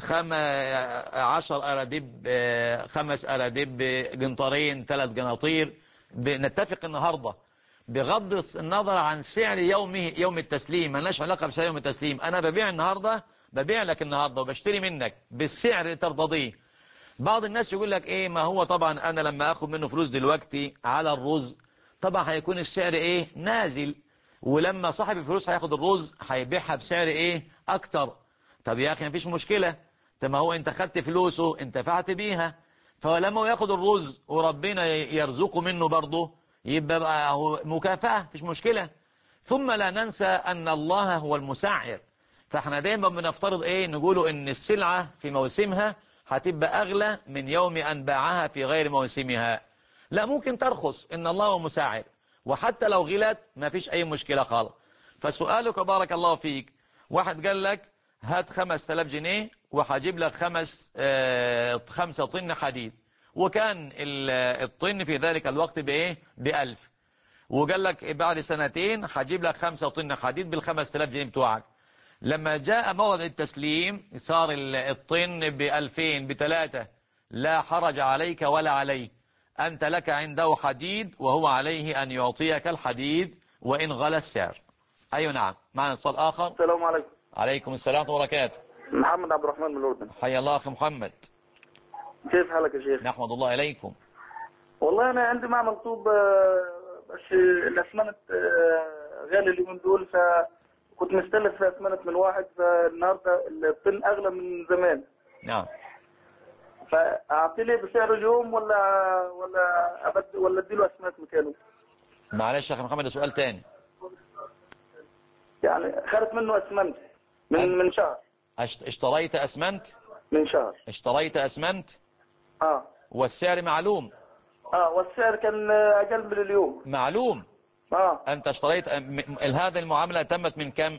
10 أراديب 5 أراديب جنطرين 3 جناطير. نتفق النهاردة بغض النظر عن سعر يوم التسليم، مالناش علاقة بسعر يوم التسليم. أنا ببيع لك النهاردة وبشتري منك بالسعر اللي ترتضيه. بعض الناس يقول لك إيه ما هو طبعا أنا لما أخذ منه فلوس دلوقتي على الرز طبعا هيكون السعر إيه نازل، ولما صاحب الفلوس هياخد الرز هيبيعها بسعر إيه أكتر. طب يا أخي مفيش مشكلة، طب ما هو أنت خدت فلوسه انتفعت بيها، فلما ياخد الرز وربنا يرزقه منه برضه يبقى بقى هو مكافأة مفيش مشكلة. ثم لا ننسى أن الله هو المسعر، فاحنا دايما بنفترض إيه نقوله إن السلعة في موسمها هتبقى أغلى من يوم أن باعها في غير موسمها. لا ممكن ترخص، إن الله هو مساعر، وحتى لو غلت ما فيش أي مشكلة خالص. فسؤالك بارك الله فيك واحد قال لك هات 5000 جنيه وهجيب لك 5 طن حديد، وكان الطن في ذلك الوقت بإيه ب1000، وقال لك بعد سنتين هجيب لك 5 طن حديد بال5000 جنيه بتوعك. لما جاء موعد التسليم صار الطن ب2000 ب3، لا حرج عليك ولا عليه، أنت لك عنده حديد وهو عليه أن يعطيك الحديد وإن غلى السعر. أيوة نعم. معنا اتصال آخر. السلام عليكم. عليكم السلام ورحمة الله وبركاته. محمد عبد الرحمن من الأردن. حيا الله أخي محمد. كيف حالك يا شيخ؟ نحمد الله إليكم. والله أنا عندي معمل طوب بس الأسمنت غالي اليومين دول، فكنت مستلف أسمنت من واحد، فالنهارده الطن أغلى من زمان. نعم. فأعطي لي بسعر اليوم ولا أديله أسمنت مكانه؟ معلش يا أخي محمد سؤال تاني. يعني خدت منه أسمنت من شهر. اشتريت أسمنت؟ من شهر. اشتريت أسمنت؟ والسعر معلوم؟ والسعر كان أقل من اليوم. معلوم؟ أنت اشتريت هذه المعاملة تمت من كم؟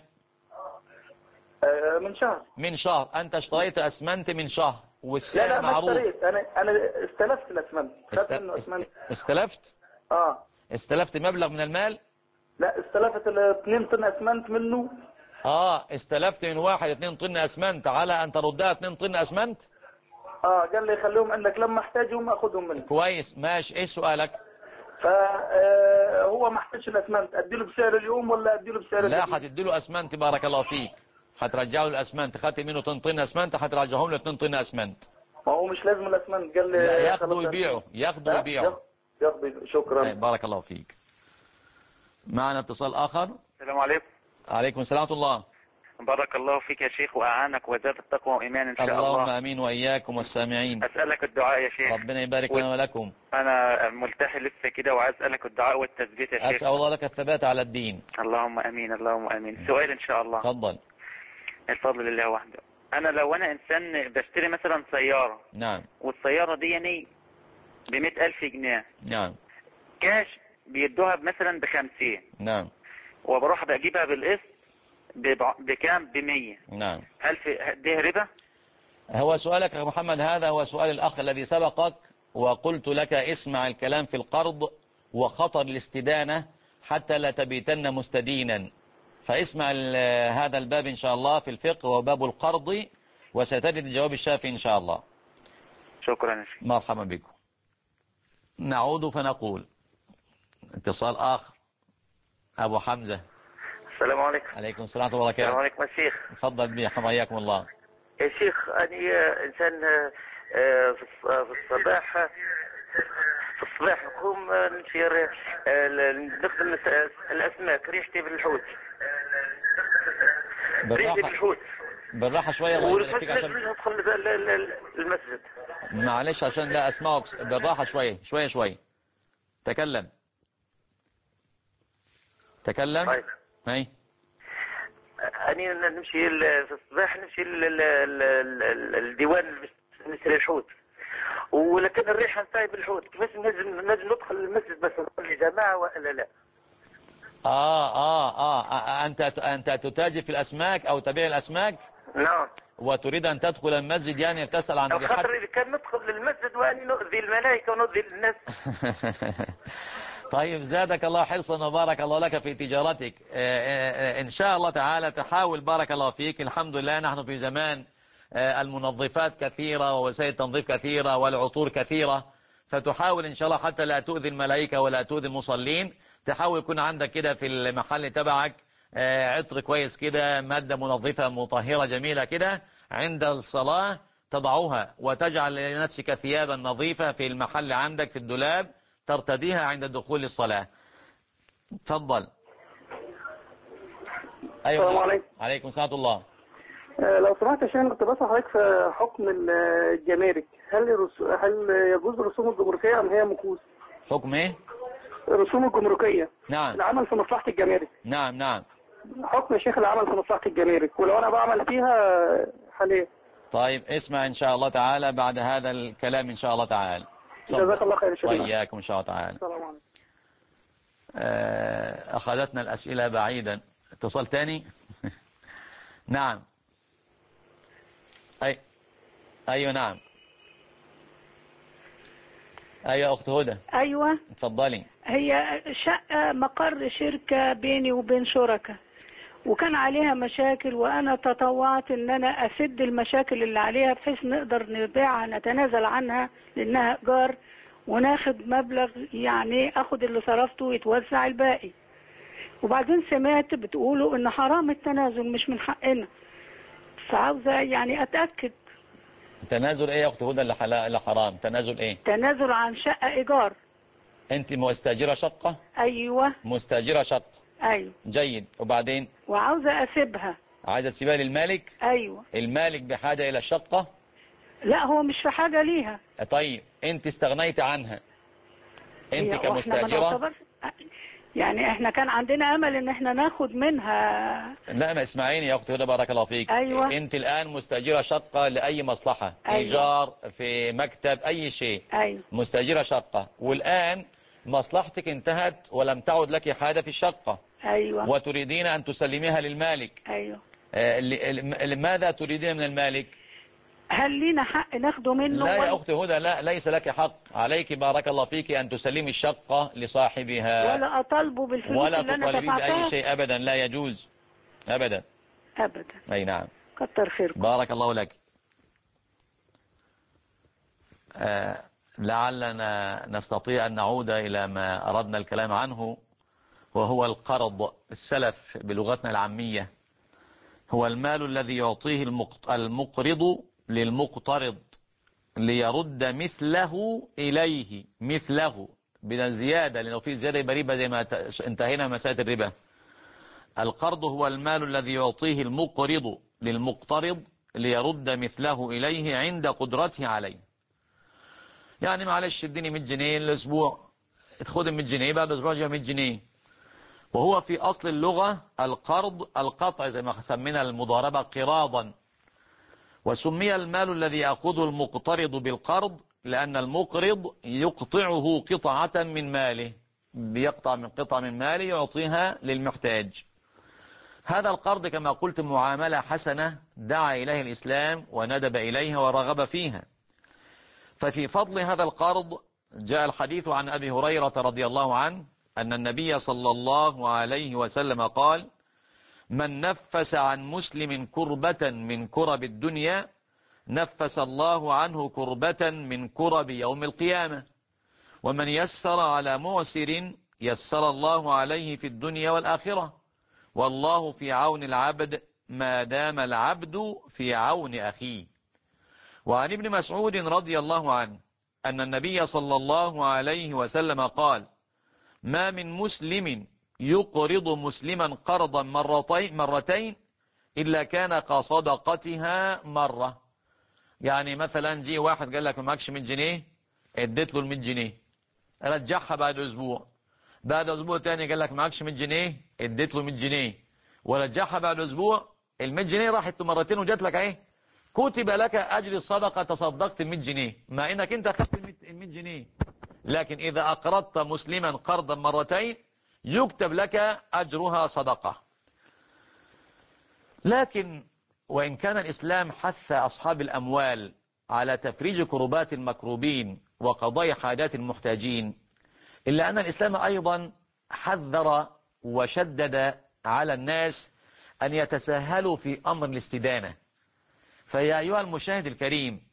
من شهر. أنت اشتريت أسمنت من شهر والسعر لا معروف. ما اشتريت، أنا استلفت الأسمنت. استلفت؟ استلفت مبلغ من المال؟ لا استلفت 2 طن أسمنت منه. استلفت من واحد 2 طن أسمنت على أن تردها 2 طن أسمنت؟ قال لي خليهم عندك لما احتاجهم اخذهم منك. كويس ماشي. ايه سؤالك؟ فهو وهو ما احتاجش الاسمنت، اديله بسعر اليوم ولا اديله بسعر لا، الجديد؟ هتديله اسمنت. بارك الله فيك. هترجعه له الاسمنت. خدت منه 2 طن اسمنت، هترجعهم له 2 طن اسمنت. ما هو مش لازم الاسمنت، قال لي لا، ياخده خلاص ويبيعه، ياخده ويبيعه. ياخده. شكرا. بارك الله فيك. معنا اتصال اخر. السلام عليكم. عليكم السلام ورحمة الله. بارك الله فيك يا شيخ وأعانك وزاد التقوى وإيمان إن شاء الله. اللهم أمين وإياكم والسامعين. أسألك الدعاء يا شيخ. ربنا يبارك لنا ولكم. أنا ملتحي لسه كده وعايز أسألك الدعاء والتثبيت يا شيخ. أسأل الله لك الثبات على الدين. اللهم أمين اللهم أمين. سؤال إن شاء الله. تفضل. الفضل لله وحده. لو أنا إنسان بشتري مثلا سيارة. نعم. والسيارة دي يعني ب100,000 جنيه. نعم. كاش بيدوها مثلا ب50. نعم. وبروح بجيبها بالقسط بكام؟ ب100. نعم. هل دي ربا؟ هو سؤالك يا محمد هذا هو سؤال الأخ الذي سبقك، وقلت لك اسمع الكلام في القرض وخطر الاستدانة حتى لا تبيتن مستدينا. فاسمع هذا الباب إن شاء الله في الفقه وباب القرض، وستجد الجواب الشافي إن شاء الله. شكرا يا شيخ. مرحبا بكم. نعود فنقول اتصال آخر. أبو حمزة. السلام عليكم. عليكم السلام ورحمة الله وبركاته. السلام عليكم يا شيخ. تفضل بي حياكم الله. يا شيخ أنا إنسان في الصباح نقوم نشير نخدم الأسماك، ريحتي بالحوت. ريحتي بالحوت. بالراحة شوية الله يبارك فيك عشان ندخل المسجد. معلش عشان لا أسمعك. بالراحة شوية شوية. تكلم. طيب. هاي. أنا نمشي في الصباح نمشي الديوان نشري الحوت، ولكن الريحة نتاعي بالحوت كيفاش نجم ندخل المسجد بس نصلي جماعة ولا لا؟ أنت تتاجر في الأسماك أو تبيع الأسماك؟ نعم. وتريد أن تدخل المسجد يعني تسأل عن ريحة؟ الخطر إذا كان ندخل للمسجد وأني نؤذي الملائكة ونؤذي الناس. طيب زادك الله حرصا وبارك الله لك في تجارتك. إن شاء الله تعالى تحاول. بارك الله فيك. الحمد لله نحن في زمان المنظفات كثيرة ووسائل التنظيف كثيرة والعطور كثيرة، فتحاول إن شاء الله حتى لا تؤذي الملائكة ولا تؤذي المصلين. تحاول يكون عندك كده في المحل تبعك عطر كويس كده، مادة منظفة مطهرة جميلة كده، عند الصلاة تضعها وتجعل لنفسك ثيابا نظيفة في المحل عندك في الدولاب ترتديها عند الدخول للصلاة. تفضل. أيوة. السلام عليكم. عليكم السلام ورحمة الله. لو سمحت يا شيخ انا كنت بسأل حضرتك في حكم الجمارك، هل يجوز الرسوم الجمركية ام هي مكوس؟ حكم ايه؟ الرسوم الجمركية. نعم. العمل في مصلحة الجمارك. نعم. حكم يا شيخ العمل في مصلحة الجمارك، ولو انا بعمل فيها حاليا. طيب اسمع ان شاء الله تعالى بعد هذا الكلام ان شاء الله تعالى. جزاك الله خير يا شيخ. وإياكم ان شاء الله تعالى. السلام عليكم. أخذتنا الأسئلة بعيدا. اتصال تاني. نعم. أيوة نعم. أيوة أخت هدى. أيوة اتفضلي. هي شقة مقر شركة بيني وبين شركة، وكان عليها مشاكل، وأنا تطوعت إن أنا أسد المشاكل اللي عليها بحيث نقدر نبيعها نتنازل عنها لأنها إيجار، وناخد مبلغ يعني أخد اللي صرفته ويتوزع الباقي. وبعدين سمعت بتقولوا إن حرام التنازل مش من حقنا، فعاوزة يعني أتأكد. تنازل ايه يا اخت هدى اللي حرام؟ تنازل ايه؟ تنازل عن شقة ايجار. انت مستاجرة شقة؟ ايوه مستاجرة شقة. ايوه. جيد. وبعدين؟ وعاوزة اسيبها. عايزة تسيبها للمالك؟ ايوه. المالك بحاجة الى الشقة؟ لا هو مش في حاجة ليها. طيب انت استغنيت عنها انت كمستاجرة؟ يعني احنا كان عندنا امل ان احنا ناخد منها. لا ما اسمعيني يا اخت هدى بارك الله فيك. ايوه. انت الان مستاجرة شقة لاي مصلحة. أيوة. ايجار في مكتب اي شيء. ايوه. مستاجرة شقة، والان مصلحتك انتهت ولم تعد لك حاجة في الشقة. ايوه. وتريدين ان تسلميها للمالك. ايوه. لماذا تريدين من المالك؟ هل لينا حق ناخده منه؟ لا يا أختي هدى، لا ليس لك حق. عليك بارك الله فيك أن تسلمي الشقة لصاحبها، ولا أطالبه بالفلوس ولا اللي أنا تطالبي دفعتها بأي شيء أبدا، لا يجوز أبدا. أي نعم. كتر خيركم. بارك الله لك. لعلنا نستطيع أن نعود إلى ما أردنا الكلام عنه، وهو القرض. السلف بلغتنا العامية هو المال الذي يعطيه المقرض للمقترض ليرد مثله إليه، مثله بلا زيادة، لأنه في زيادة يبقى ربا زي ما انتهينا مسألة الربا. القرض هو المال الذي يعطيه المقرض للمقترض ليرد مثله إليه عند قدرته عليه. يعني معلش اديني 100 جنيه الأسبوع، تاخد 100 جنيه بعد أسبوع جاء 100 جنيه. وهو في أصل اللغة القرض القطع، زي ما سمينا المضاربة قراضا. وسمي المال الذي يأخذه المقترض بالقرض لأن المقرض يقطعه قطعة من ماله، بيقطع من قطعة من ماله يعطيها للمحتاج. هذا القرض كما قلت معاملة حسنة دعا إليه الإسلام وندب إليها ورغب فيها. ففي فضل هذا القرض جاء الحديث عن أبي هريرة رضي الله عنه أن النبي صلى الله عليه وسلم قال: من نفس عن مسلم كربة من كرب الدنيا نفس الله عنه كربة من كرب يوم القيامة، ومن يسر على معسر يسر الله عليه في الدنيا والآخرة، والله في عون العبد ما دام العبد في عون أخيه. وعن ابن مسعود رضي الله عنه أن النبي صلى الله عليه وسلم قال: ما من مسلم يقرض مسلما قرضا مرتين إلا كان كصدقتها مرة. يعني مثلا جي واحد قال لك ما معكش 100 جنيه، اديت له ال 100 جنيه، رجعها بعد أسبوع. بعد أسبوع تاني قال لك ما معكش 100 جنيه، اديت له 100 جنيه ورجعها بعد أسبوع. ال 100 جنيه راحت مرتين وجات لك اهي، كتب لك أجر الصدقة، تصدقت ال 100 جنيه مع انك انت اخذت ال 100 جنيه. لكن إذا أقرضت مسلما قرضا مرتين يكتب لك أجرها صدقة. لكن وإن كان الإسلام حث أصحاب الأموال على تفريج كربات المكروبين وقضاء حاجات المحتاجين، إلا أن الإسلام أيضا حذر وشدد على الناس أن يتساهلوا في أمر الاستدانة. فيا أيها المشاهد الكريم،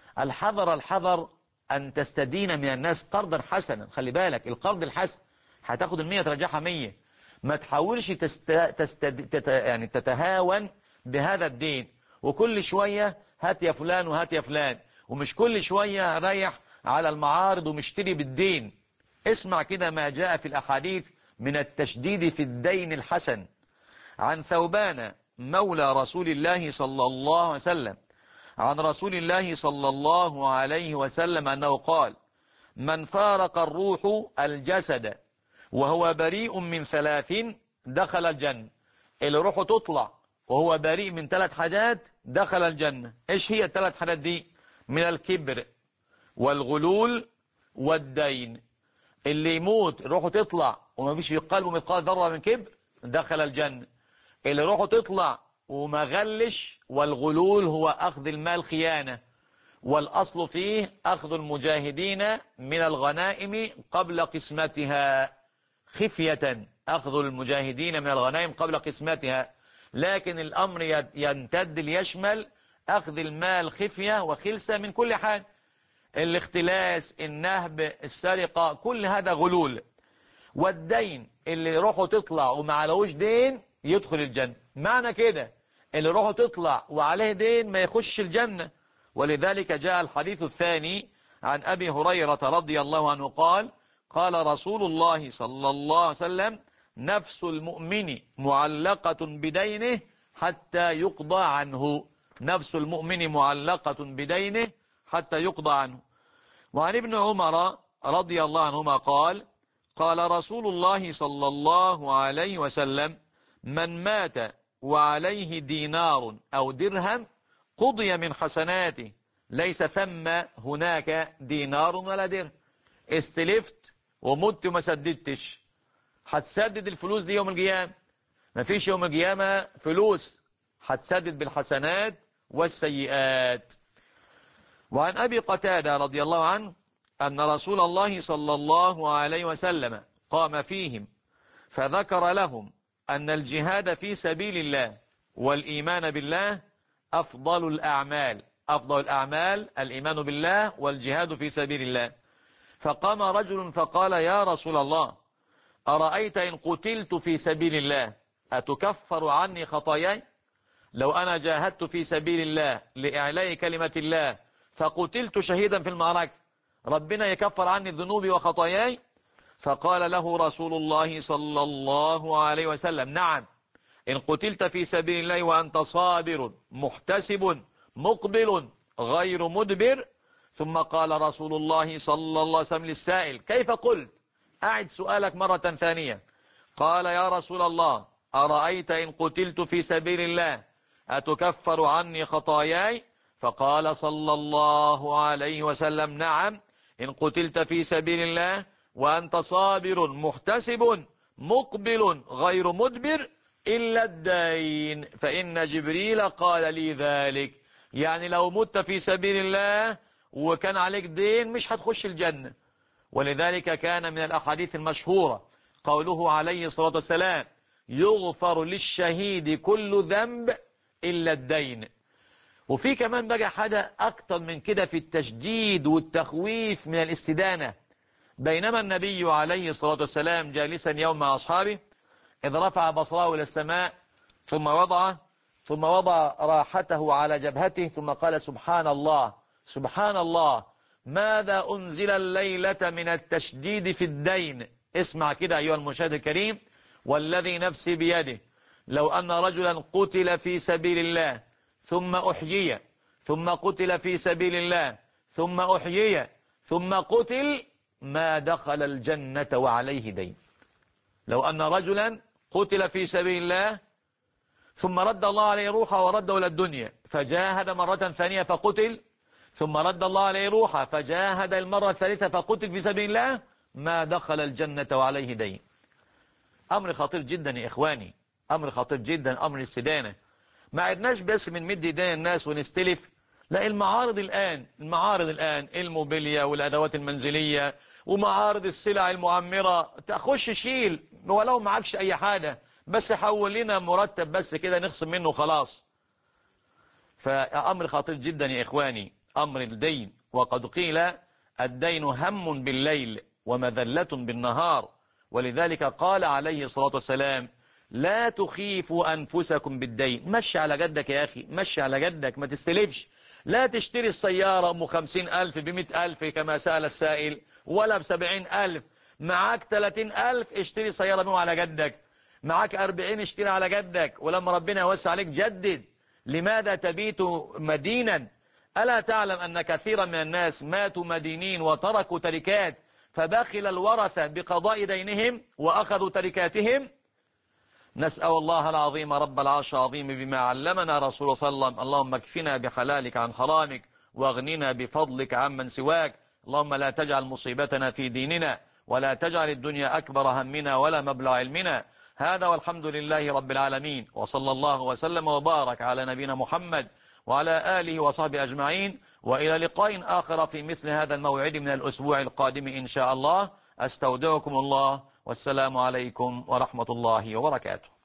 الحذر أن تستدين من الناس قرضا حسنا. خلي بالك القرض الحسن هتاخد 100 ترجعها 100. ما تحاولش يعني تتهاون بهذا الدين، وكل شوية هات يا فلان وهات يا فلان، ومش كل شوية رايح على المعارض ومشتري بالدين. اسمع كده ما جاء في الأحاديث من التشديد في الدين الحسن. عن ثوبان مولى رسول الله صلى الله عليه وسلم عن رسول الله صلى الله عليه وسلم أنه قال: من فارق الروح الجسد وهو بريء من 3 دخل الجنة. اللي روحه تطلع وهو بريء من 3 حاجات دخل الجنة. ايش هي ال3 حاجات دي؟ من الكبر والغلول والدين. اللي يموت روحه تطلع وما فيش في قلبه مثقال ذرة من كبر دخل الجنة. اللي روحه تطلع وما غلش، والغلول هو أخذ المال خيانة، والأصل فيه أخذ المجاهدين من الغنائم قبل قسمتها خفية، أخذ المجاهدين من الغنائم قبل قسمتها. لكن الأمر يمتد ليشمل أخذ المال خفية وخلسة من كل حال، الاختلاس، النهب، السرقة، كل هذا غلول. والدين اللي روحه تطلع وما عليهوش دين يدخل الجنة. معنى كده اللي روحه تطلع وعليه دين ما يخش الجنة. ولذلك جاء الحديث الثاني عن أبي هريرة رضي الله عنه قال: قال رسول الله صلى الله عليه وسلم: نفس المؤمن معلقة بدينه حتى يقضى عنه. نفس المؤمن معلقة بدينه حتى يقضى عنه. وعن ابن عمر رضي الله عنهما قال: قال رسول الله صلى الله عليه وسلم: من مات وعليه دينار أو درهم قضي من حسناته، ليس ثم هناك دينار ولا درهم. استلفت ومت وما سددتش، هتسدد الفلوس دي يوم القيامة؟ مفيش يوم القيامة فلوس، هتسدد بالحسنات والسيئات. وعن أبي قتادة رضي الله عنه أن رسول الله صلى الله عليه وسلم قام فيهم فذكر لهم أن الجهاد في سبيل الله والإيمان بالله أفضل الأعمال. أفضل الأعمال الإيمان بالله والجهاد في سبيل الله. فقام رجل فقال: يا رسول الله، أرأيت إن قتلت في سبيل الله أتكفر عني خطاياي؟ لو أنا جاهدت في سبيل الله لإعلاء كلمة الله فقتلت شهيدا في المعركة، ربنا يكفر عني ذنوبي وخطاياي؟ فقال له رسول الله صلى الله عليه وسلم: نعم، إن قتلت في سبيل الله وأنت صابر محتسب مقبل غير مدبر. ثم قال رسول الله صلى الله عليه وسلم للسائل: كيف قلت؟ أعد سؤالك مرة ثانية. قال: يا رسول الله، أرأيت إن قتلت في سبيل الله أتكفر عني خطاياي؟ فقال صلى الله عليه وسلم: نعم، إن قتلت في سبيل الله وأنت صابر محتسب مقبل غير مدبر إلا الدين فإن جبريل قال لي ذلك. يعني لو مت في سبيل الله وكان عليك دين مش هتخش الجنة. ولذلك كان من الأحاديث المشهورة قوله عليه الصلاة والسلام: يغفر للشهيد كل ذنب إلا الدين. وفي كمان بقى حاجة أكتر من كده في التشديد والتخويف من الاستدانة. بينما النبي عليه الصلاة والسلام جالسا يوم مع أصحابه إذ رفع بصره إلى السماء ثم وضع راحته على جبهته ثم قال: سبحان الله سبحان الله، ماذا أنزل الليلة من التشديد في الدين. اسمع كده أيها المشاهد الكريم: والذي نفسي بيده لو أن رجلا قتل في سبيل الله ثم أحيي ثم قتل في سبيل الله ثم أحيي ثم قتل ما دخل الجنة وعليه دين. لو أن رجلا قتل في سبيل الله ثم رد الله عليه روحه ورده إلى الدنيا فجاهد مرة ثانية فقتل، ثم رد الله عليه روحه فجاهد المرة الثالثة فقتل في سبيل الله، ما دخل الجنة وعليه دين. أمر خطير جدا يا إخواني، أمر خطير جدا، أمر السدانة. ما عدناش بس من مد ايدينا الناس ونستلف، لا، المعارض الآن الموبيليا والأدوات المنزلية ومعارض السلع المعمرة، تخش شيل ولو معكش أي حاجة، بس حول لنا مرتب بس كده نخصم منه خلاص. فأمر خطير جدا يا إخواني، أمر الدين. وقد قيل: الدين هم بالليل ومذلة بالنهار. ولذلك قال عليه الصلاة والسلام: لا تخيفوا أنفسكم بالدين. مشي على جدك يا أخي، مشي على جدك، ما تستلفش. لا تشتري السيارة أم 50,000 ب100,000 كما سأل السائل، ولا ب70,000. معاك 30,000 اشتري سيارة بهم على جدك، معاك 40 اشتري على جدك، ولما ربنا يوسع عليك جدد. لماذا تبيت مدينا؟ ألا تعلم أن كثيرا من الناس ماتوا مدينين وتركوا تركات، فبخل الورثة بقضاء دينهم وأخذوا تركاتهم؟ نسأل الله العظيم رب العرش العظيم بما علمنا رسول صلى الله عليه وسلم: اللهم اكفنا بحلالك عن حرامك واغننا بفضلك عمن سواك. اللهم لا تجعل مصيبتنا في ديننا ولا تجعل الدنيا أكبر همنا ولا مبلغ علمنا. هذا والحمد لله رب العالمين، وصلى الله وسلم وبارك على نبينا محمد وعلى آله وصحبه أجمعين. وإلى لقاء آخر في مثل هذا الموعد من الأسبوع القادم إن شاء الله. أستودعكم الله، والسلام عليكم ورحمة الله وبركاته.